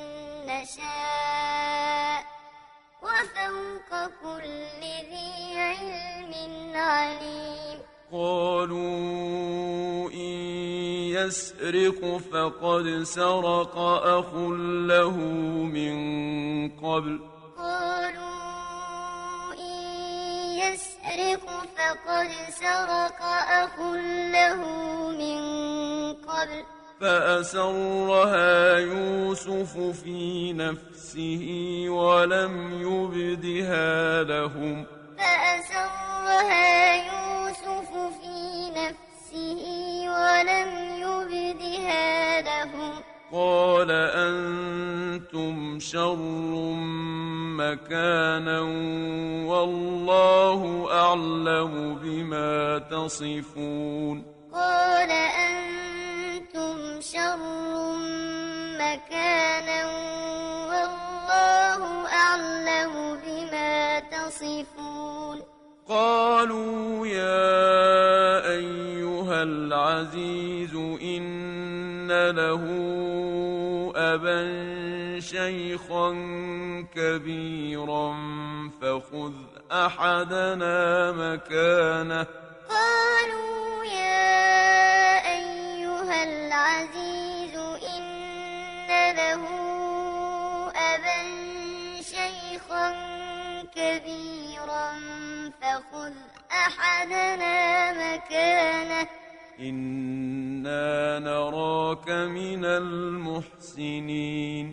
Speaker 2: نشاء وفوق كل ذي علم عليم
Speaker 1: قالوا إن يسرق فقد سرق أخ له من قبل
Speaker 2: قالوا إن يسرق فقد سرق أخ له من قبل
Speaker 1: فأسرها يوسف في نفسه ولم يبدها لهم
Speaker 2: فأسرها يوسف في نفسه ولم يبدها لهم
Speaker 1: قال أنتم شر مكانا والله أعلم بما تصفون
Speaker 2: قال أنتم شر مكانا والله أعلم بما تصفون
Speaker 1: قالوا يا أيها العزيز إن له أبا شيخا كبيرا فخذ أحدنا مكانه
Speaker 2: قالوا يا أيها العزيز إن له أبا شيخا كبيرا فخذ أحدنا مكانه
Speaker 1: إنا نراك من المحسنين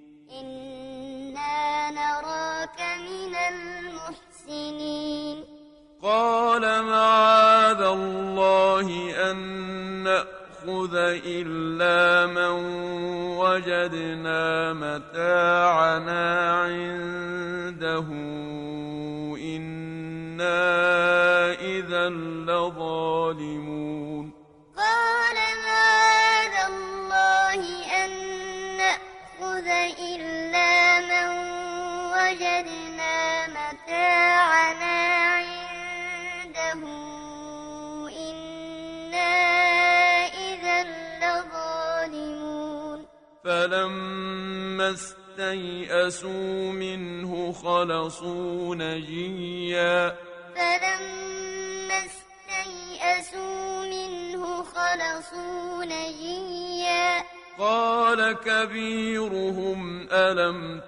Speaker 2: إنا نراك من المحسنين
Speaker 1: قال معاذ الله أن نأخذ إلا من وجدنا متاعنا عنده إنا إذا لظالمون
Speaker 2: قال معاذ الله أن نأخذ إلا من وجدنا متاعنا عنده إنا إذا لظالمون فلما
Speaker 1: استيئسوا منه خلصوا نجيا
Speaker 2: فلما استيئسوا منه خلصوا نجيا
Speaker 1: قال كبيرهم ألم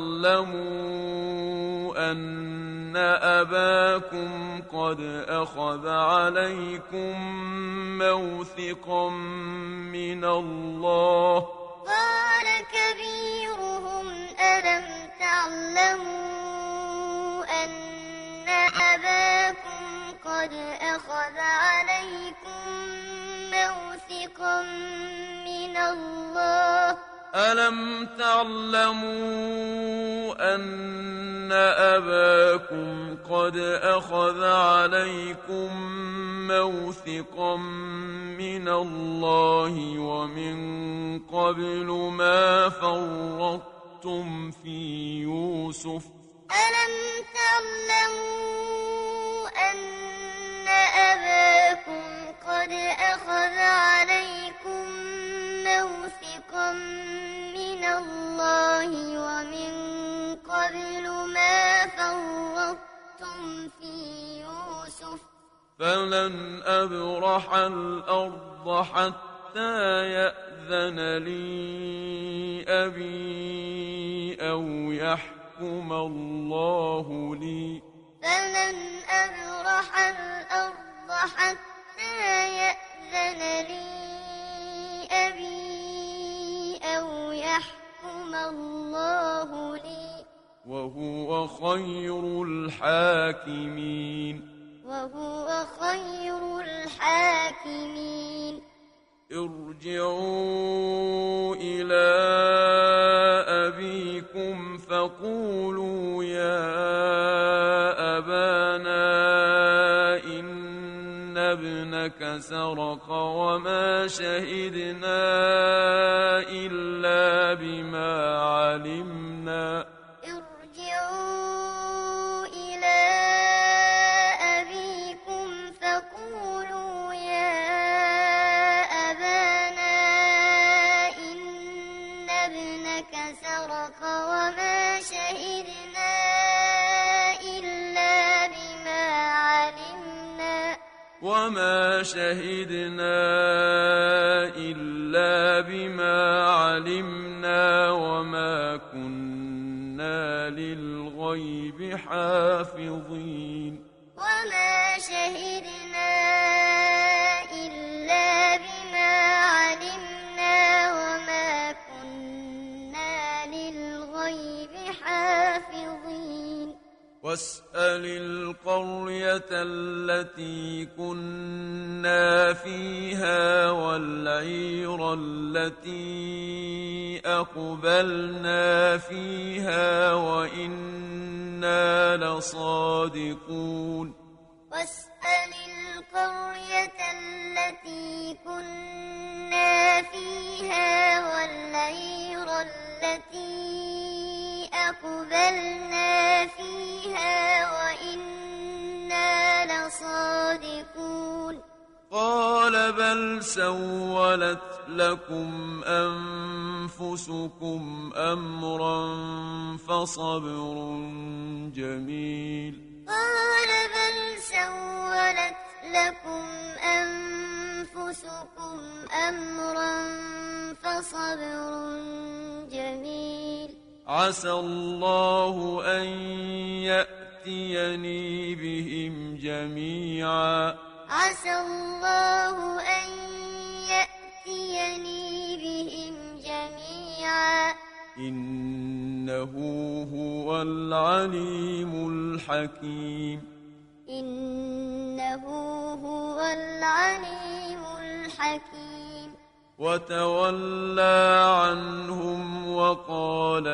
Speaker 1: تعلموا أن أباكم قد أخذ عليكم موثقا من الله
Speaker 2: قال كبيرهم ألم تعلموا أن أباكم قد أخذ عليكم موثقا من
Speaker 1: ألم تعلموا أن أباكم قد أخذ عليكم موثقا من الله ومن قبل ما فرطتم في يوسف
Speaker 2: ألم تعلموا أن أباكم قد أخذ عليكم موثقا من الله ومن قبل ما فرطتم في يوسف
Speaker 1: فلن أبرح الأرض حتى يأذن لي أبي أو يحكم الله لي
Speaker 2: فلن أبرح الأرض حتى يأذن لي أبي أو يحكم الله لي
Speaker 1: وهو خير الحاكمين
Speaker 2: وهو خير الحاكمين
Speaker 1: ارجعوا إلى أبيكم فقولوا يا أبانا إن ابنك سرق وما شهدنا إلا بما علمنا
Speaker 2: ارجعوا إلى أبيكم فقولوا يا أبانا إن ابنك سرق وما شهدنا إلا بما علمنا
Speaker 1: وما شهدنا إلا بما علمنا وما كنا للغيب حافظين
Speaker 2: وما شهدنا إلا بما علمنا وما كنا للغيب حافظين
Speaker 1: واسأل القرية التي كنا فيها والعير التي أقبلنا فيها وإنا لصادقون
Speaker 2: واسأل القرية التي كنا فيها والعير التي أقبلنا فيها وإنا لصادقون
Speaker 1: قال بل سولت لكم أنفسكم أمرا فصبر جميل
Speaker 2: قال بل سولت لكم أنفسكم أمرا فصبر جميل
Speaker 1: عسى الله أن يأتيني بهم جميعا
Speaker 2: عسى الله أن يأتيني بهم جميعا
Speaker 1: إنه هو العليم الحكيم
Speaker 2: إنه هو العليم الحكيم
Speaker 1: وتولى عنهم وقال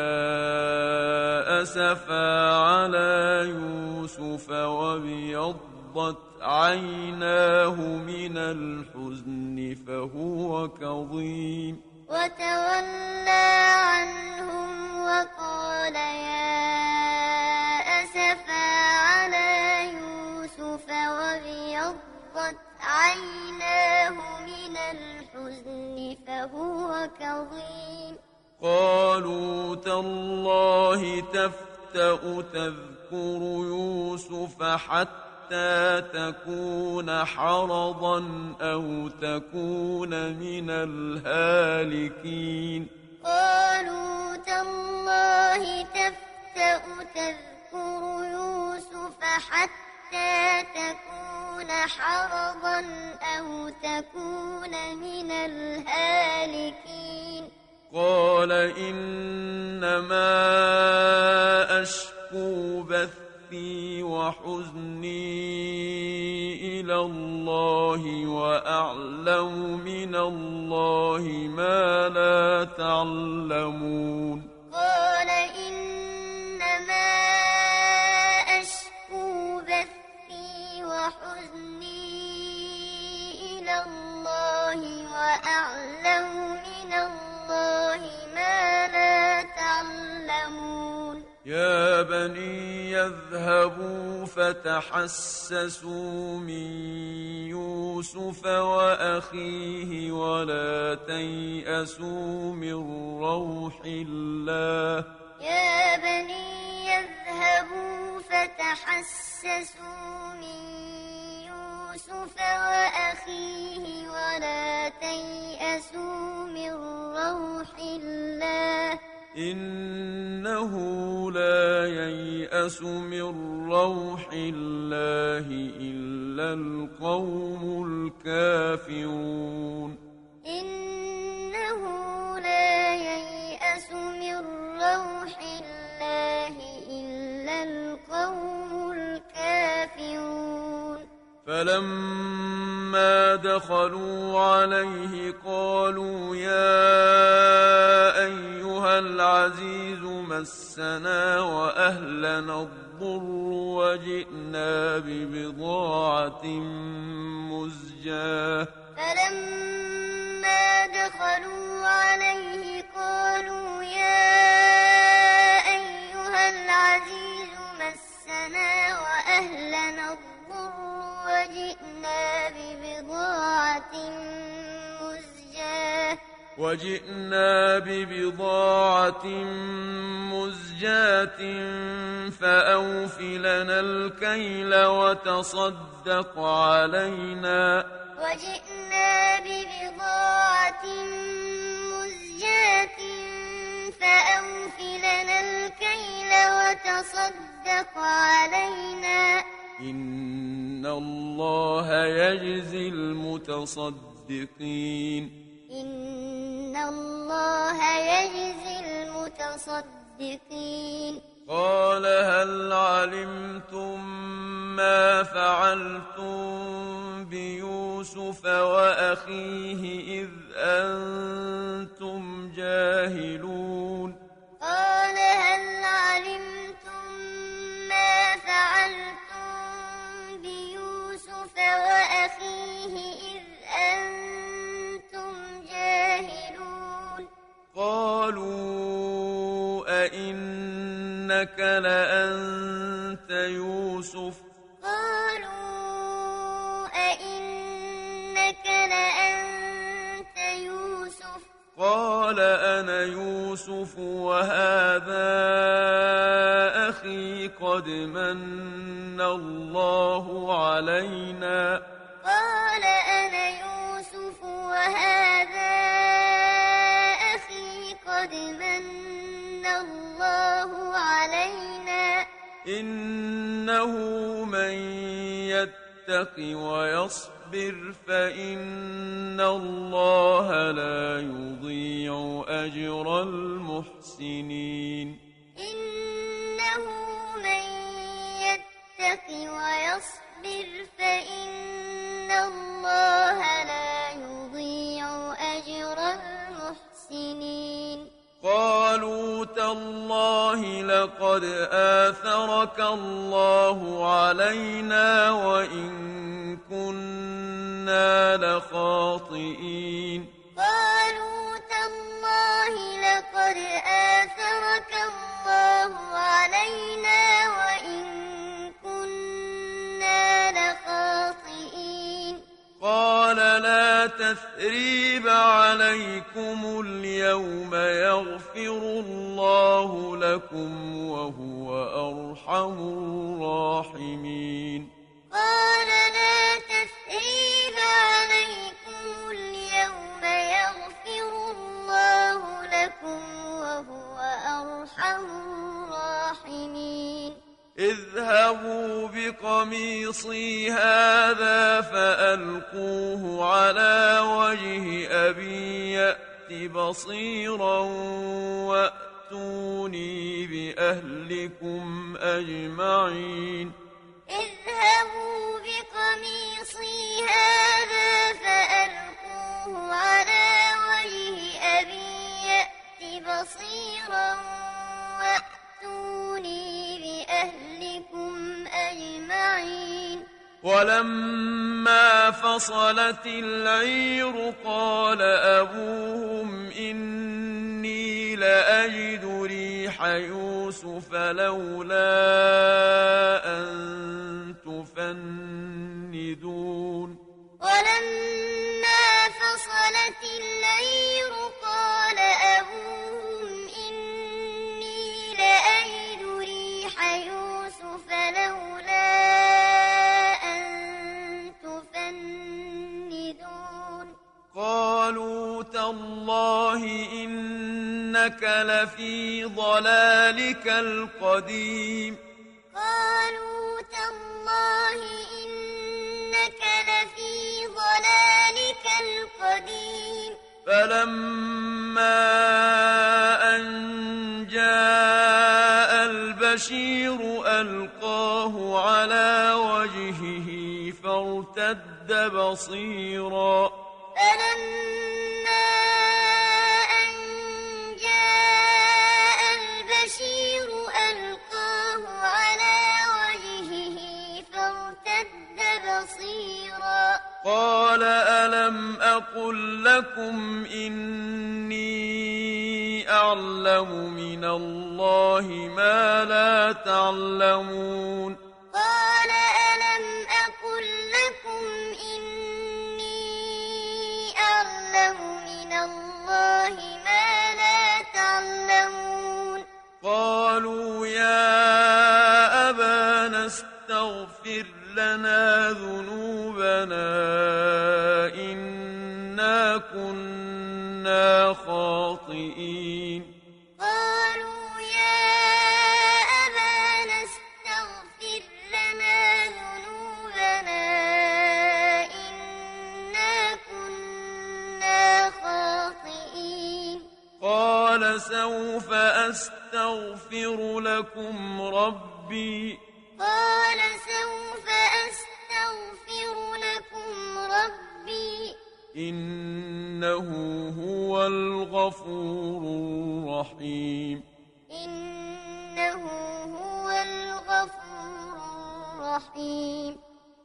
Speaker 1: يا أسفا على يوسف وابيضت عيناه من الحزن فهو كظيم
Speaker 2: وتولى عنهم وقال يا أسفا على يوسف وابيضت عيناه من الحزن فهو كظيم
Speaker 1: قالوا تالله تفتأ تذكر يوسف حتى تكون حرضا أو تكون من الهالكين
Speaker 2: قالوا تالله تفتأ تذكر يوسف حتى تكون حرضا أو تكون من الهالكين
Speaker 1: قال إنما أشكو بثي وحزني إلى الله وأعلم من الله ما لا لا تعلمون
Speaker 2: قال إنما أشكو بثي وحزني إلى الله وأعلم من الله ما لا تعلمون
Speaker 1: يا بني يذهبوا فتحسسوا من يوسف وأخيه ولا تيأسوا من روح الله
Speaker 2: يا بني يذهبوا فتحسسوا من يوسف وأخيه ولا تيأسوا من روح الله
Speaker 1: إنه لا ييأس من روح الله إلا القوم الكافرون
Speaker 2: إنه لا ييأس من روح الله إلا القوم الكافرون
Speaker 1: فلما دخلوا عليه قالوا يا أيها العزيز مسنا وأهلنا الضر وجئنا ببضاعة مزجاة
Speaker 2: فلما دخلوا عليه قالوا يا أيها العزيز مسنا وأهلنا الضر وجئنا ببضاعة مزجاة
Speaker 1: وجئنا ببضاعة مزجاة فأوف لنا الكيل وتصدق علينا
Speaker 2: وجئنا ببضاعة مزجاة فأوف لنا الكيل وتصدق علينا
Speaker 1: إن الله يجزي المتصدقين
Speaker 2: إن الله يجزي المتصدقين
Speaker 1: قال هل علمتم ما فعلتم بيوسف وأخيه إذ أنتم جاهلون
Speaker 2: قال هل علمتم ما فعلتم بيوسف وأخيه إذ أنتم جاهلون
Speaker 1: قالوا أئنك لأنت يوسف
Speaker 2: قالوا أئنك لأنت يوسف
Speaker 1: قال أنا يوسف وهذا أخي قد من الله علينا
Speaker 2: قال أنا يوسف وهذا أخي قد من الله علينا
Speaker 1: إنه من يتق ويصبر فإن الله لا يضيع أجر المحسنين
Speaker 2: إنه من يتق ويصبر فإن الله لا يضيع أجر المحسنين
Speaker 1: قالوا تالله لقد آثرك الله علينا وإن كنا لخاطئين
Speaker 2: قالوا تالله لقد آثرك الله علينا وإن كنا لخاطئين
Speaker 1: قال لا تثريب عليكم اليوم يغفر الله لكم وهو أرحم الراحمين
Speaker 2: قال لا تثريب عليكم اليوم يغفر الله لكم وهو أرحم الراحمين
Speaker 1: اذهبوا بقميصي هذا فألقوه على وجه أبي يأت بصيرا وأتوني بأهلكم أجمعين
Speaker 2: اذهبوا بقميصي هذا فألقوه على وجه أبي بصيرا وأتوني بأهلكم أجمعين
Speaker 1: ولما فصلت العير قال أبوهم إني لأجد ريح يوسف لولا أن تفندون
Speaker 2: ولما فصلت العير قال أبوهم إني لأجد ريح يوسف لولا أن تفندون
Speaker 1: قالوا تالله إنك لفي ضلالك القديم
Speaker 2: قالوا تالله إنك لفي ضلالك القديم
Speaker 1: فلما أن جاء البشير ألقاه على وجهه فارتد بصيرا
Speaker 2: فلما أن جاء البشير ألقاه على وجهه فارتد بصيرا
Speaker 1: قال ألم أقل لكم إني أعلم من الله ما لا تعلمون
Speaker 2: قال ألم أقل لكم إني أعلم من الله ما لا تعلمون
Speaker 1: قالوا يا أبانا استغفر لنا ذنوبنا إنا كنا خاطئين
Speaker 2: قالوا يا أبانا استغفر لنا ذنوبنا إنا كنا خاطئين
Speaker 1: قال سوف أستغفر لكم ربي
Speaker 2: قال سوف أستغفر لكم ربي
Speaker 1: إنه هو الغفور الرحيم
Speaker 2: إنه هو الغفور الرحيم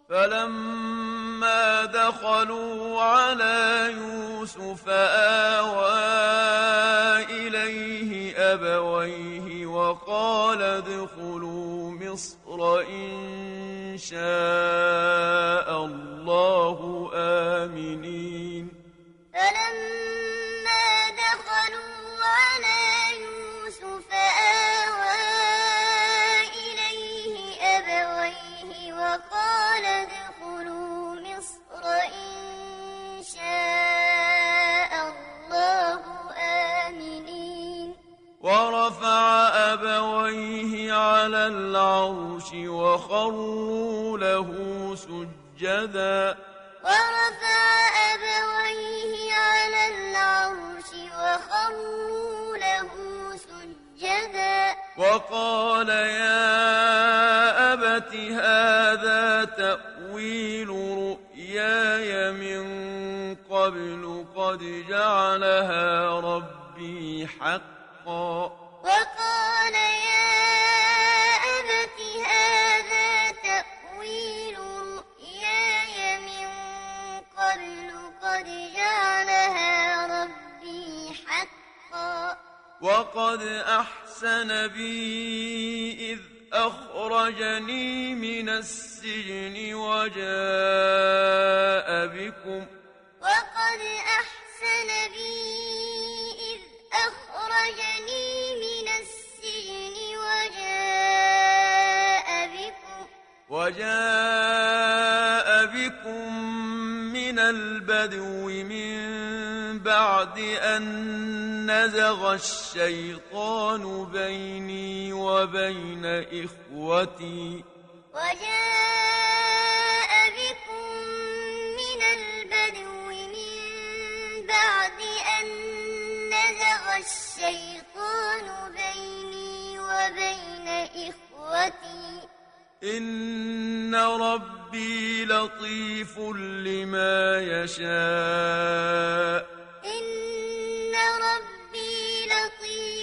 Speaker 1: فلما دخلوا على يوسف آوى إليه أبويه وقال ادخلوا مصر إن شاء الله آمنين
Speaker 2: فلما دخلوا على يوسف آوى إليه أبويه وقال ادخلوا مصر إن شاء الله آمنين
Speaker 1: ورفع أبويه على العرش وخروا له سجدا
Speaker 2: ورفع أبويه على العرش وخروا له سجدا
Speaker 1: وقال يا أبت هذا تأويل رؤياي من قبل قد جعلها ربي حقا
Speaker 2: وقال يا أبت هذا تأويل رؤياي من قبل قد جعلها ربي حقا
Speaker 1: وقد أحسن بي إذ أخرجني من السجن وجاء بكم
Speaker 2: وقد أحسن بي إذ أخرجني من السجن وجاء بكم
Speaker 1: وجاء بكم من البدو من بعد أن نزغ الشيطان بيني وبين إخوتي
Speaker 2: وجاء بكم من البدو من بعد أن نزغ الشيطان بيني وبين إخوتي
Speaker 1: إن ربي لطيف لما يشاء
Speaker 2: إن ربي لطيف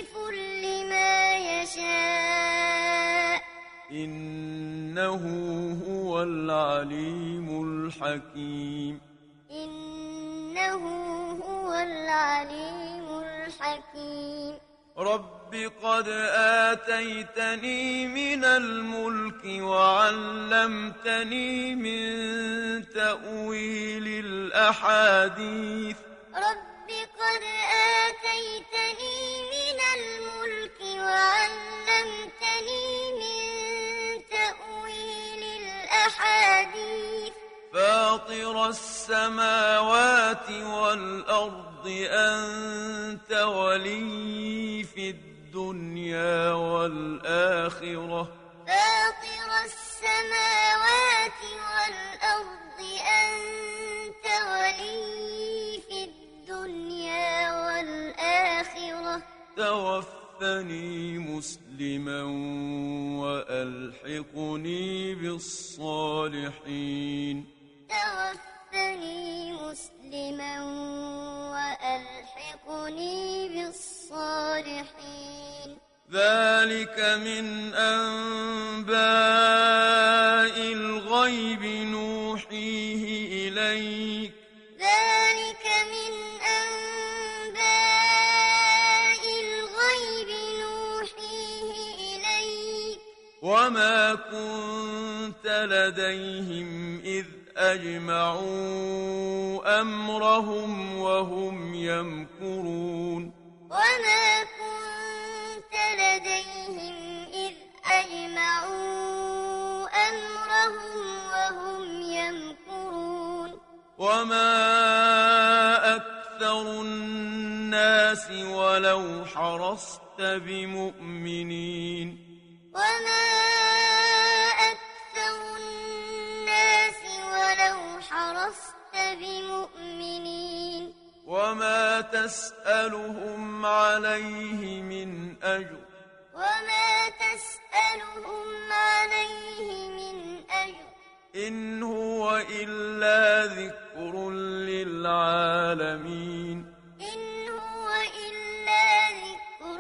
Speaker 1: إنه هو العليم الحكيم
Speaker 2: إنه هو العليم الحكيم
Speaker 1: رب قد آتيتني من الملك وعلمتني من تأويل الأحاديث
Speaker 2: رب قد آتيتني من الملك وعلمتني من تأويل الأحاديث
Speaker 1: فاطر السماوات والأرض أنت ولي في الدنيا والآخرة
Speaker 2: فاطر السماوات والأرض أنت ولي في الدنيا والآخرة
Speaker 1: توفني مسلما وألحقني بالصالحين
Speaker 2: توفني مسلما وألحقني بالصالحين
Speaker 1: ذلك من أنباء الغيب نوحيه إليك
Speaker 2: ذلك من أنباء الغيب نوحيه إليك
Speaker 1: وما كنت لديهم إذ أجمعوا أمرهم وهم يمكرون
Speaker 2: وما كنت لديهم إذ أجمعوا أمرهم وهم يمكرون
Speaker 1: وما أكثر الناس ولو حرصت بمؤمنين
Speaker 2: وما أكثر الناس ولو حرصت بمؤمنين
Speaker 1: وما تسألهم عليه من أجر
Speaker 2: وما تسألهم عليه من أجر
Speaker 1: إن هو إلا ذكر للعالمين
Speaker 2: إن هو إلا ذكر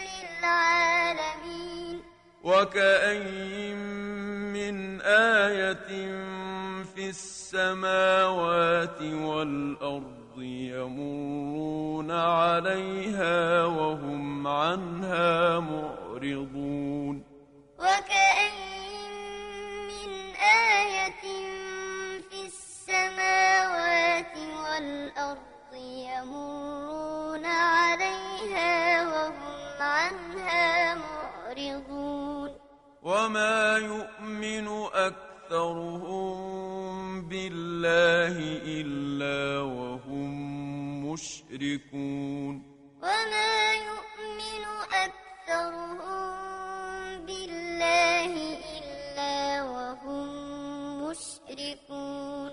Speaker 2: للعالمين
Speaker 1: وكأين من آية في السماوات والأرض يمرون عليها وهم عنها معرضون
Speaker 2: وكأين من آية في السماوات والأرض يمرون عليها وهم عنها معرضون
Speaker 1: وما يؤمن أكثرهم بالله إلا وهم مشركون
Speaker 2: وما يؤمن أكثرهم بالله إلا وهم مشركون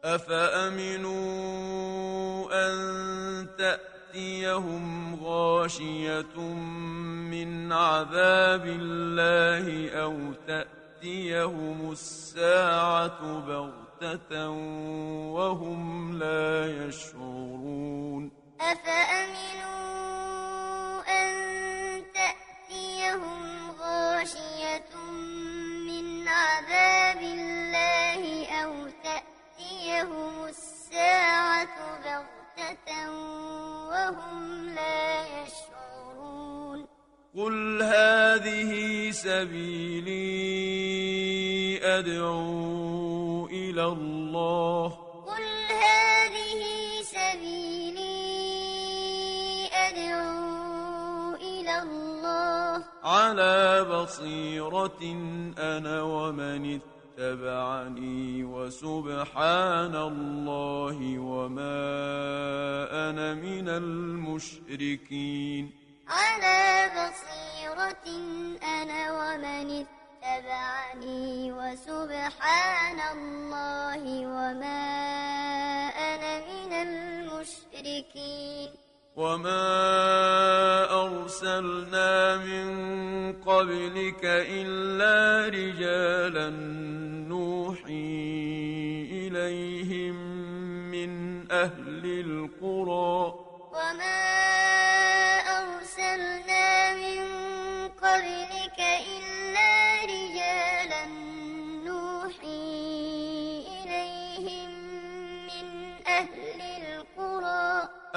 Speaker 1: أفأمنوا أن تأتيهم غاشية من عذاب الله أو تأتيهم الساعة بغتة وهم لا يشعرون
Speaker 2: أفأمنوا أن تأتيهم غاشية من عذاب الله أو تأتيهم الساعة بغتة وهم لا يشعرون
Speaker 1: قل هذه سبيلي أدعو إلى الله
Speaker 2: قل هذه سبيلي أدعو إلى الله
Speaker 1: على بصيرة أنا ومن اتبعني وسبحان الله وما أنا من المشركين
Speaker 2: على بصيرة أنا ومن اتبعني وسبحان الله وما أنا من المشركين
Speaker 1: وما أرسلنا من قبلك إلا رجالا نوحي إليهم من أهل القرى
Speaker 2: وما أرسلنا من قبلك إلا رجالا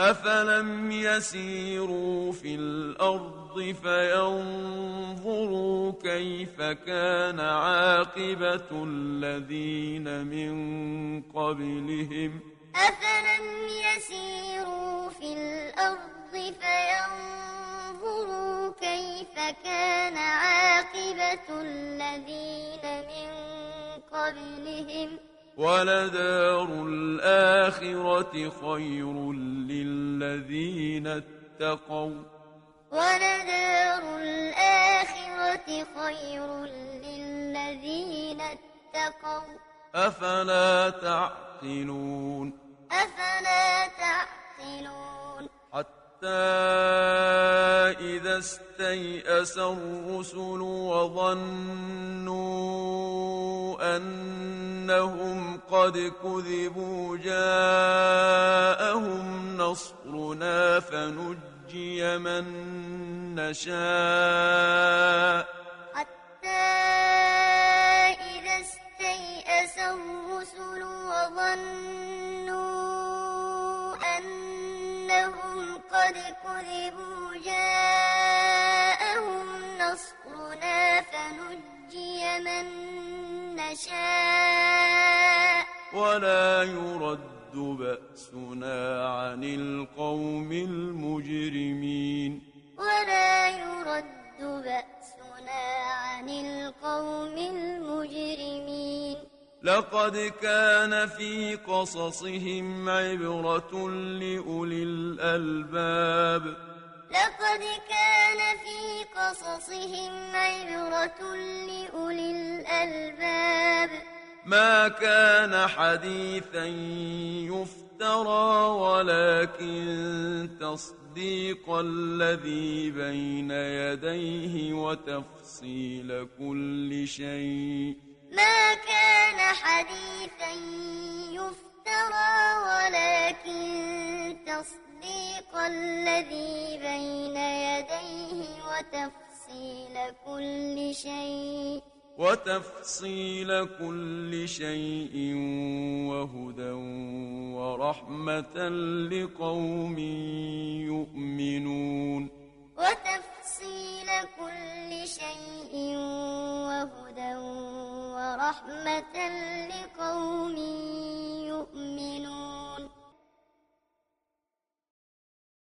Speaker 1: أفلم يسيروا في الأرض فينظروا كيف كان عاقبة الذين من قبلهم
Speaker 2: أفلم يسيروا في الأرض فينظروا كيف كان عاقبة الذين من قبلهم
Speaker 1: ولدار الآخرة خير للذين اتقوا
Speaker 2: ولدار الآخرة خير للذين اتقوا
Speaker 1: أفلا تعقلون
Speaker 2: أفلا تعقلون
Speaker 1: حتى إذا استيأس الرسل وظنوا أنهم قد كذبوا جاءهم نصرنا فنجي من نشاء
Speaker 2: حتى إذا استيأس الرسل وظنوا أنهم قد كذبوا جاءهم نصرنا فنجي من نشاء
Speaker 1: ولا يرد بأسنا عن القوم المجرمين
Speaker 2: ولا يرد بأسنا عن القوم المجرمين
Speaker 1: لقد كان في قصصهم عبرة لأولي الألباب
Speaker 2: لقد كان في قصصهم عبرة لأولي الألباب
Speaker 1: ما كان حديثا يفترى ولكن تصديق الذي بين يديه وتفصيل كل شيء
Speaker 2: ما كان حديثا يفترى ولكن تصديق الذي بين يديه وتفصيل كل شيء
Speaker 1: وتفصيل كل شيء وهدى ورحمة لقوم يؤمنون
Speaker 2: وتفصيل كل شيء وهدى ورحمة لقوم يؤمنون